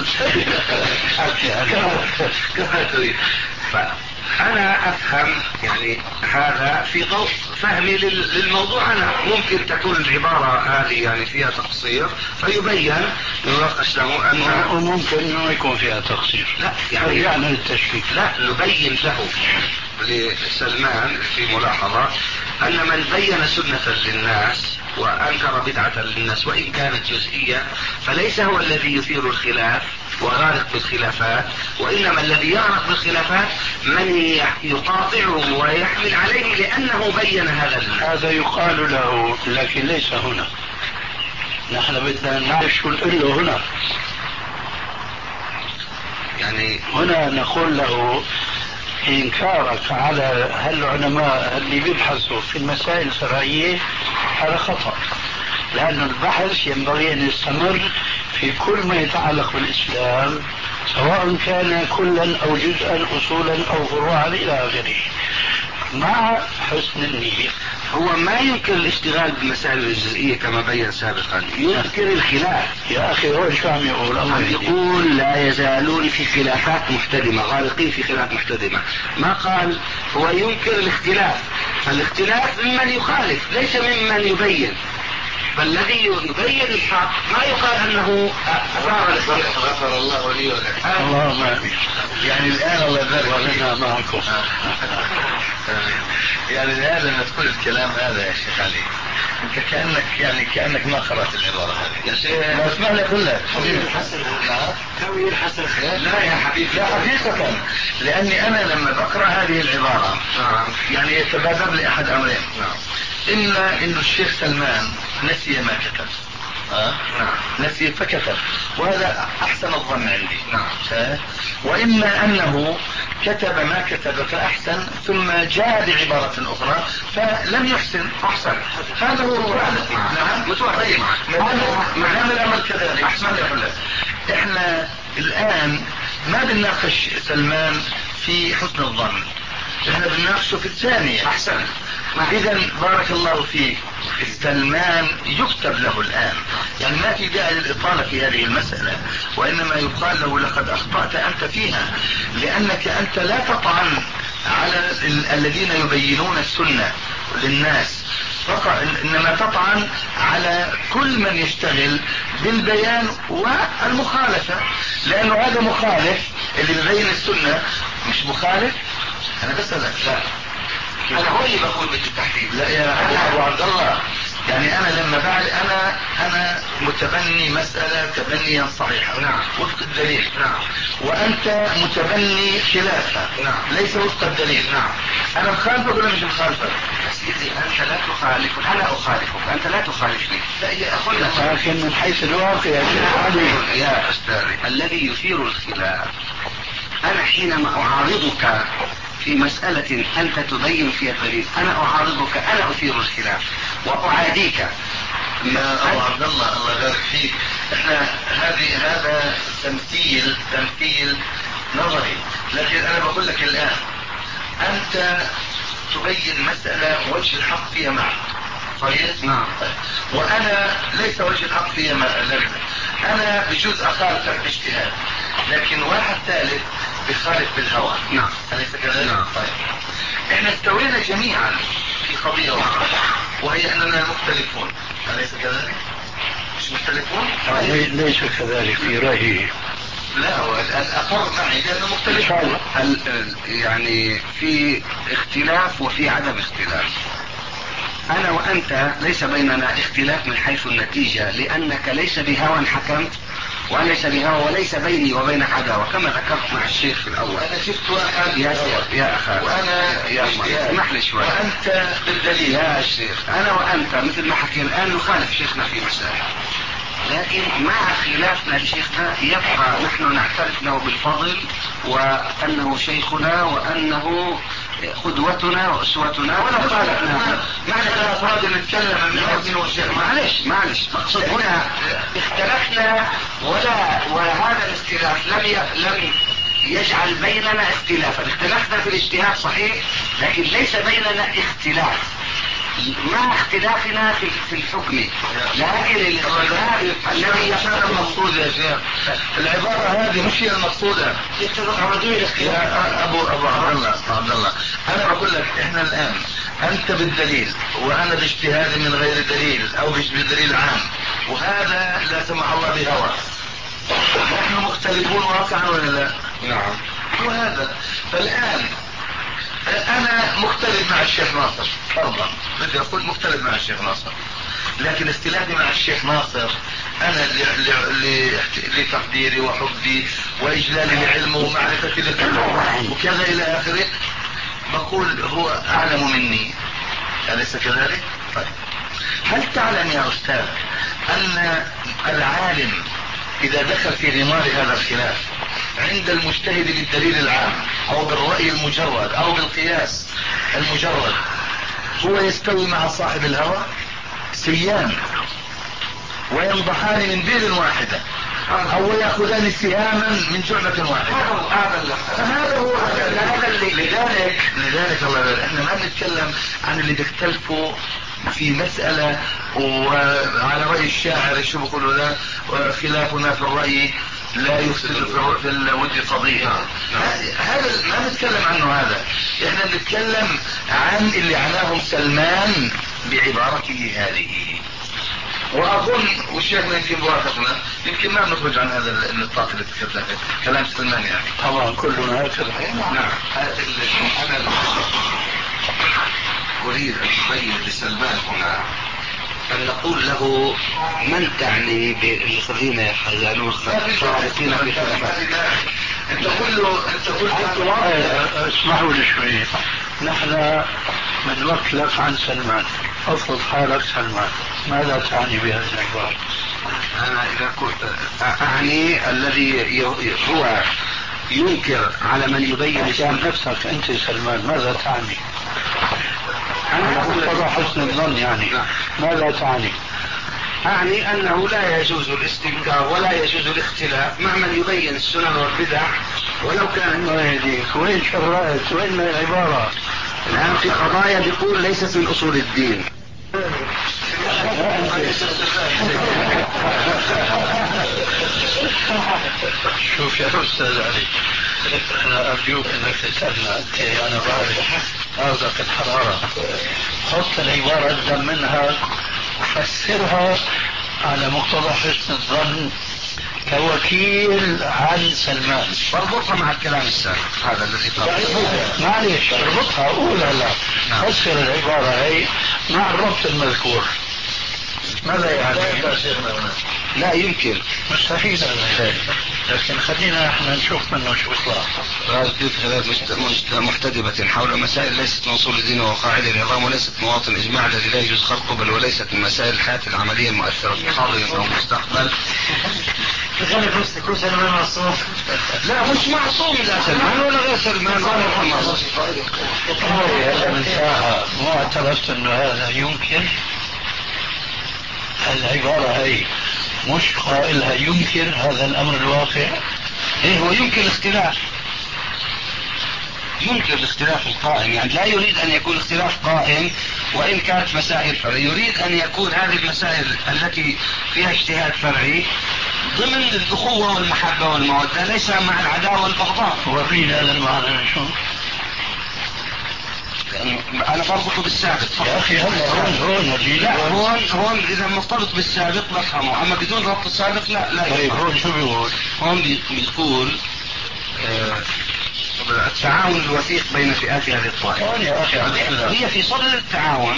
كما تريد. أنا أفهم يعني هذا في ضوء فهمي للموضوع. أنا ممكن تكون العبارة هذه يعني فيها تقصير فيبين يناقش له أن، وممكن أنه يكون فيها تقصير. لا يعني يعني للتشكيك، لا نبين له لسلمان في ملاحظة أن من بين سنة للناس وأنكر بدعة للناس وإن كانت جزئية فليس هو الذي يثير الخلاف وغارق بالخلافات، وإنما الذي يغرق بالخلافات من يقاطعه ويحمل عليه لأنه بين هذا. هذا يقال له لكن ليس هنا. نحن بدنا نعرف شو نقول له هنا. يعني هنا نقول له إنكارك على هالعلماء اللي بيبحثوا في المسائل الفرعية هذا خطأ، لأن البحث ينبغي أن يستمر في كل ما يتعلق بالإسلام سواء كان كلا أو جزءا أصولا أو فروعا إلى آخره مع حسن النية. هو ما ينكر الاشتغال بالمسائل الجزئية كما بين سابقا، ينكر الخلاف. يا أخي هو شو عم يقول؟ عم يقول لا يزالون في خلافات محتدمة، غارقين في خلاف محتدمة. ما قال هو ينكر الاختلاف. الاختلاف ممن يخالف ليس ممن يبين، فالذي يبين الحق ما يقال انه اثار الاختلاف. غفر الله لي ولك. اللهم امين. يعني الان الله يبارك ولنا معكم. يعني الان لما تقول الكلام هذا يا شيخ علي انت كانك يعني كانك ما قرات العباره هذه. يا شيخ ما اسمع لي اقول لك حبيبي الحسن كوي الحسن لا يا حبيبي لا حقيقه، لاني انا لما بقرا هذه العباره يعني يتبادر لي احد امرين. اما انه الشيخ سلمان نسي ما كتب، أه؟ نعم. نسي فكتب، وهذا احسن الظن عندي. نعم. أه؟ واما انه كتب ما كتب فأحسن ثم جاء بعبارة أخرى فلم يحسن. أحسن. هذا هو. نعم. طيب. ما دام الأمر كذلك. أحسن يا فلان. احنا الآن ما بنناقش سلمان في حسن الظن، احنا بنناقشه في الثانية. أحسن. إذا بارك الله فيك، سلمان يكتب له الآن، يعني ما في داعي للإطالة في هذه المسألة، وإنما يقال له لقد أخطأت أنت فيها، لأنك أنت لا تطعن على الذين يبينون السنة للناس، إنما تطعن على كل من يشتغل بالبيان والمخالفة، لأنه هذا مخالف اللي بيبين السنة مش مخالف. أنا بسألك. لا انا هو اللي بقول بالتحديد. لا يا ابو عبد الله، يعني انا لما بعد انا انا متبني مسألة تبنيا صحيحا. نعم. وفق الدليل. نعم. وانت متبني خلافها. نعم. ليس وفق الدليل. نعم. انا مخالفك ولا مش مخالفك؟ سيدي انت لا تخالف، انا اخالفك، انت لا تخالفني. لا يا اخوي، لكن من حيث الواقع يا شيخ علي يا استاذي الذي يثير الخلاف انا حينما اعارضك في مسألة انت تبين فيها الدليل، انا اعارضك، انا اثير الخلاف واعاديك. يا ابو عبد الله الله يبارك فيك، احنا هذه هذا تمثيل تمثيل نظري، لكن انا بقول لك الان انت تبين مسألة وجه الحق فيها معك. طيب. نعم. وانا ليس وجه الحق فيها معك، انا بجوز اخالفك باجتهاد، لكن واحد ثالث بخالف بالهوى. نعم. أليس كذلك؟ نعم. طيب. احنا استوينا جميعا في قضية واحدة، وهي اننا مختلفون. أليس كذلك؟ مش مختلفون؟ ليس كذلك في رأيي. لا هو الاقر معي لانه مختلف. يعني في اختلاف وفي عدم اختلاف. انا وانت ليس بيننا اختلاف من حيث النتيجة، لانك ليس بهوى حكمت وانا ليس بهوى، وليس بيني وبينك عداوة كما ذكرت مع الشيخ في الاول. انا شفت واحد يا شيخ يا اخي وانا يا اسمح لي شوي، وانت بالدليل يا شيخ. انا وانت مثل ما حكي الان نخالف شيخنا في مسألة، لكن مع خلافنا لشيخنا يبقى نحن نعترف له بالفضل وانه شيخنا وانه قدوتنا واسوتنا ولو خالفنا. معنى الافراد نتكلم من معلش معلش مقصود هنا اختلفنا، ولا وهذا الاختلاف لم ي... لم يجعل بيننا اختلافا. اختلفنا في الاجتهاد صحيح، لكن ليس بيننا اختلاف مع اختلافنا في في الحكم، لكن الاختلاف الذي يحصل المقصود يا شيخ. العبارة هذه مش هي المقصودة يا ابو ابو عبد الله. عبد الله انا بقول لك احنا الان انت بالدليل وانا باجتهاد من غير دليل او بدليل عام، وهذا لا سمح الله بهوى. نحن مختلفون واقعا ولا لا؟ نعم. وهذا فالان انا مختلف مع الشيخ ناصر فرضا، بدي اقول مختلف مع الشيخ ناصر، لكن اختلافي مع الشيخ ناصر انا لتقديري وحبي واجلالي لعلمه ومعرفتي للعلم وكذا الى اخره، بقول هو اعلم مني. أليس كذلك؟ طيب. هل تعلم يا استاذ ان العالم اذا دخل في غمار هذا الخلاف عند المجتهد بالدليل العام او بالرأي المجرد او بالقياس المجرد هو يستوي مع صاحب الهوى سيان وينضحان من بير واحدة او يأخذان سهاما من جعبة واحدة. هذا هو لذلك لذلك الله يبارك احنا ما بنتكلم عن اللي بيختلفوا في مسألة وعلى رأي الشاعر شو بيقولوا لا خلافنا في الرأي لا يفسد في الود قضية. هذا ما نتكلم عنه، هذا احنا نتكلم عن اللي عناهم سلمان بعبارته هذه، واظن والشيخنا يمكن بوافقنا، يمكن ما نخرج عن هذا النطاق اللي ذكرناه كلام سلمان يعني. طبعا كلنا هكذا. نعم. انا اريد ان ابين لسلمان هنا ان نقول له من تعني بالذين يحزنون خالقين في خلافات. انت كله انت كله اسمحوا لي شوي، نحن بنوكلك لك عن سلمان، افرض حالك سلمان، ماذا تعني بهذه العبارة؟ انا اذا كنت اعني الذي هو ينكر على من يبين احكي عن نفسك انت سلمان، ماذا تعني؟ أنا مقتضى حسن الظن يعني. نعم. ماذا تعني؟ أعني أنه لا يجوز الاستنكار ولا يجوز الاختلاف مع من يبين السنن والبدع ولو كان. الله يهديك، وين شرعت؟ وين العبارة؟ الآن في قضايا بيقول ليست من أصول الدين. شوف يا أستاذ علي، أنا أرجوك أنك تسألنا أنت، أنا بعرف أرزق الحرارة، حط العبارة أقدم منها وفسرها على مقتضى حسن الظن كوكيل عن سلمان. اربطها مع الكلام السابق هذا الذي قال. معلش اربطها، قولها لا. نعم. فسر العبارة هي مع الربط المذكور. ماذا يعني؟ لا يمكن، مستحيل هذا، لكن خلينا احنا نشوف منه شو يطلع. محتدبة حول مسائل ليست من اصول الدين وقواعد النظام وليست مواطن الاجماع الذي لا يجوز خلقه، بل وليست من مسائل الحياة العملية المؤثرة في حاضر او مستقبل. تخلف نفسك يكون سلمان معصوم. لا مش معصوم، لا سلمان ولا غير سلمان ولا محمد. هذا من ساعة مو اعترفت انه هذا يمكن. العبارة هي مش قائلها ينكر هذا الامر الواقع. ايه هو يمكن الاختلاف، ينكر الاختلاف القائم، يعني لا يريد ان يكون الاختلاف قائم وان كانت مسائل فرعية، يريد ان يكون هذه المسائل التي فيها اجتهاد فرعي ضمن الاخوة والمحبة والمودة، ليس مع العداوة والبغضاء. ورينا هذا المعنى شو؟ انا بربطه بالسابق يا اخي هلا هون هون لا هون هون اذا مرتبط بالسابق بفهمه، اما بدون ربط السابق لا لا طيب هون شو بيقول؟ هون بيقول آه التعاون الوثيق بين فئات هذه الطائفة. يا اخي هي في صدد التعاون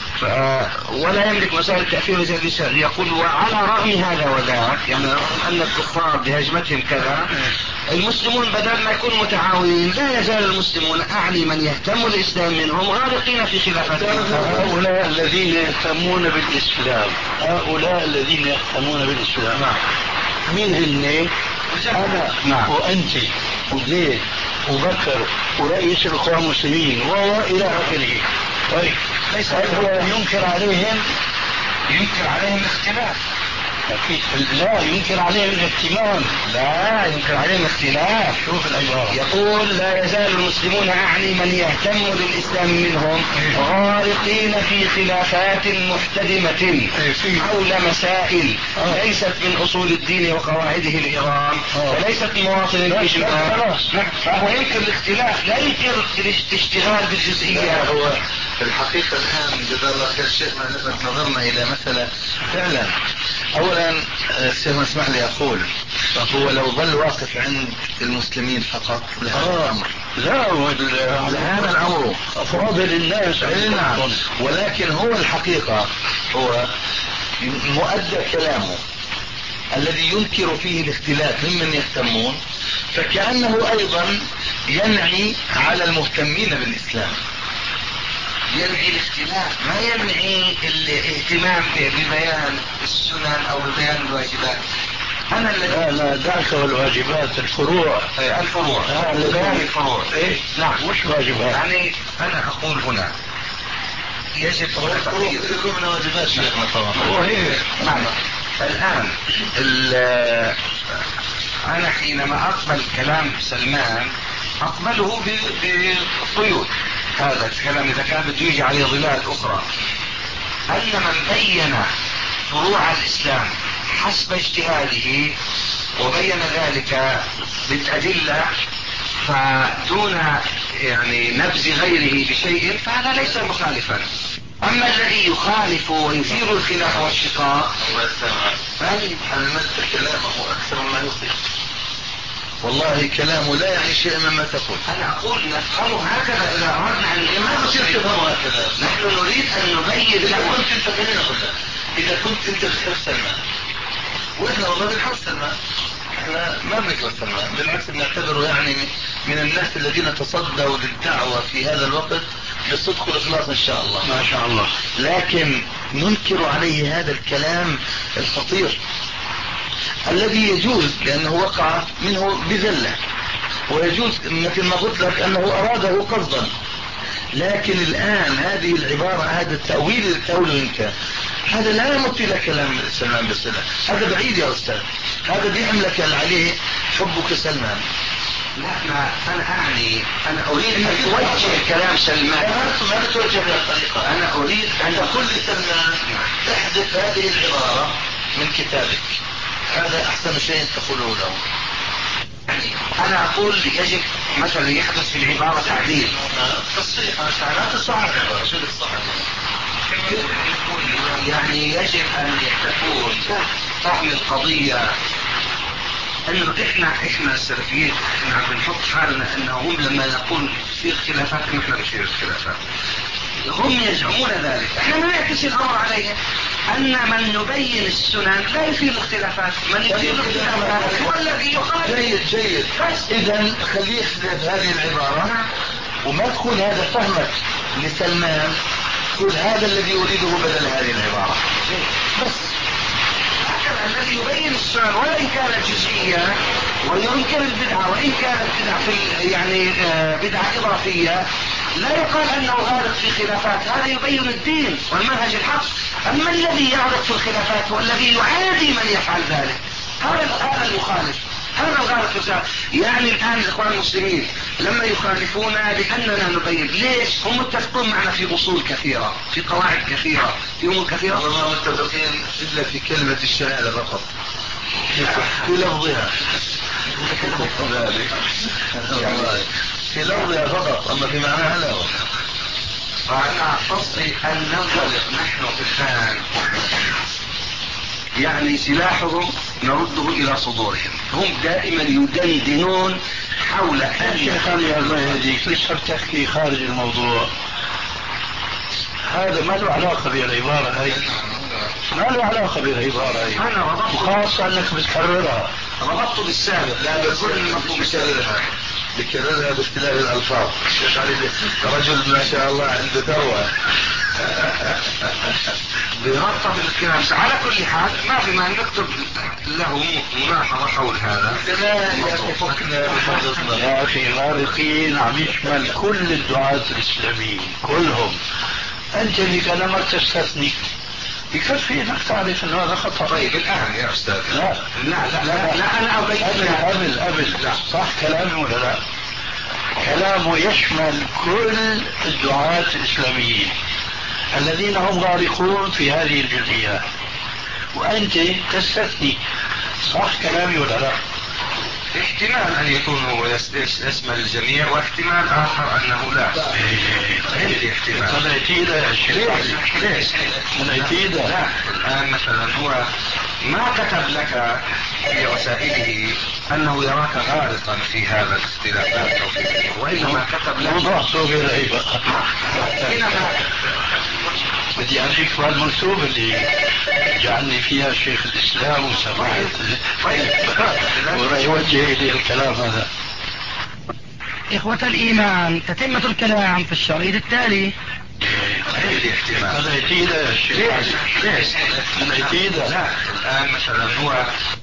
ولا يملك مسائل التأثير الجديد. يقول وعلى رغم هذا وذاك، يعني رغم ان الكفار بهجمتهم كذا، المسلمون بدل ما يكونوا متعاونين لا يزال المسلمون، اعني من يهتم الاسلام منهم، غارقين في خلافاتهم. هؤلاء الذين يهتمون بالاسلام، هؤلاء الذين يهتمون بالاسلام مين هن؟ انا نعم. وانت وزيد وبكر ورئيس الاخوان المسلمين والى اخره. طيب ليس هو ينكر عليهم؟ ينكر عليهم الاختلاف. لا ينكر عليهم الاهتمام. لا ينكر عليهم الاختلاف. شوف العبارة، يقول لا يزال المسلمون اعني من يهتم بالاسلام منهم غارقين في خلافات محتدمة حول مسائل ليست من اصول الدين وقواعده العظام وليست مواطن الاجماع. فهو ينكر الاختلاف لا ينكر الاشتغال بالجزئيات. هو في الحقيقة الآن جزاه الله خير شيخنا لفت نظرنا إلى مسألة فعلا. أولا الشيخ اسمح لي أقول هو لو ظل واقف عند المسلمين فقط لهذا الأمر لا لهذا الأمر أفاضل الناس. نعم. ولكن هو الحقيقة هو مؤدى كلامه الذي ينكر فيه الاختلاف ممن يهتمون، فكأنه أيضا ينعي على المهتمين بالإسلام. ينعي الاختلاف ما ينعي الاهتمام ببيان السنن او ببيان الواجبات. انا لا لا دعك والواجبات، الفروع الفروع بيان الفروع. ايه نعم مش واجبات. يعني انا اقول هنا يجب الفروع تكون من واجبات شيخنا طبعا. وهي نعم. الان انا حينما اقبل كلام سلمان اقبله بقيود. هذا الكلام اذا كان بده يجي عليه ظلال اخرى، ان من بين فروع الاسلام حسب اجتهاده وبين ذلك بالادله فدون يعني نبذ غيره بشيء فهذا ليس مخالفا. اما الذي يخالف ويثير الخلاف والشقاق حملت كلامه اكثر مما يخطئ. والله كلامه لا يعني شيء مما تقول. انا اقول نفهمه هكذا اذا اردنا ان ما تصير تفهمه هكذا. نحن نريد ان نبين اذا له. كنت انت خلينا نقول اذا كنت انت بتحب سلمان واحنا والله بنحب سلمان، احنا ما بنكره سلمان، بالعكس بنعتبره يعني من الناس الذين تصدوا للدعوة في هذا الوقت بالصدق والاخلاص ان شاء الله. ما شاء الله. لكن ننكر عليه هذا الكلام الخطير الذي يجوز لانه وقع منه بذلة. ويجوز مثل ما قلت لك انه اراده قصدا، لكن الان هذه العبارة هذا التأويل اللي تقوله انت هذا لا يمثل لك كلام سلمان بصلة، هذا بعيد يا استاذ، هذا بيحملك عليه حبك سلمان. لا انا اعني انا اريد ان اوجه كلام سلمان، ما توجه بهالطريقة، انا اريد ان تقول لسلمان احذف هذه العبارة من كتابك، هذا احسن شيء تقوله له. يعني انا اقول يجب مثلا يحدث في العبارة تعديل تصحيح، لا تصحح العبارة، شو الصحة يعني يجب ان تكون فهم القضية انه احنا احنا السلفيين احنا عم بنحط حالنا انه هم لما نقول في خلافات نحن بصير الخلافات، هم يزعمون ذلك، احنا ما نعكس الامر عليهم ان من يبين السنن لا يثير الاختلافات، من يثير الاختلافات هو الذي يخالف. جيد جيد، اذا خليه يحذف هذه العبارة وما تكون هذا فهمك لسلمان، تقول هذا الذي يريده بدل هذه العبارة بس. الذي يبين السنن وإن كانت جزئية وينكر البدعة وإن كانت بدعة في يعني بدعة إضافية لا يقال أنه غالط في خلافات، هذا يبين الدين والمنهج الحق. أما الذي يغلط في الخلافات هو الذي يعادي من يفعل ذلك، هذا هذا المخالف، هذا الغالط في الخلافات. يعني الآن الإخوان المسلمين لما يخالفونا لأننا نبين ليش هم متفقون معنا في أصول كثيرة، في قواعد كثيرة، في أمور كثيرة، وما متفقين إلا في كلمة الشهادة فقط في لفظها في لفظها فقط، أما في معناها لا. فأنا قصدي أن ننطلق نحن الآن، يعني سلاحهم نرده إلى صدورهم، هم دائما يدندنون حول أن يخلي الله يهديك لسه بتحكي خارج الموضوع، هذا ما له علاقة بالعبارة هاي، ما له علاقة بالعبارة هاي، أنا ربطت وخاصة أنك بتكررها، ربطت بالسابق لا بكل المطلوب بكررها بكررها باختلاف الألفاظ. الشيخ علي رجل ما شاء الله عنده ثروة بربطة بالكلام. على كل حال ما في ما نكتب له ملاحظة حول هذا. يا أخي غارقين عم يشمل كل الدعاة الإسلاميين كلهم، أنت اللي كلامك تستثني، يكفي انك تعرف انه هذا خطأ. طيب الان يا استاذ لا لا لا لا, لا انا ابين قبل قبل لا صح كلامي ولا لا؟ كلامه يشمل كل الدعاة الاسلاميين الذين هم غارقون في هذه الجزئيات، وانت تستثني، صح كلامي ولا لا؟ احتمال ان يكون هو يشمل الجميع، واحتمال اخر انه لا. عندي احتمال. طلعتي له يا شيخ. ليش؟ طلعتي له. لا الان مثلا هو ما كتب لك في رسائله انه يراك غارقا في هذا الاختلافات او في وانما كتب لك موضوع بالعيبة. حينما بدي أرجيك بالمكتوب اللي جعلني فيها شيخ الإسلام وسمعت ويوجه لي الكلام هذا. إخوة الإيمان، تتمة الكلام في الشريط التالي. عندي احتمال. طلعتي له يا شيخ. ليش؟ ليش؟ طلعتي له. لا الآن مثلا هو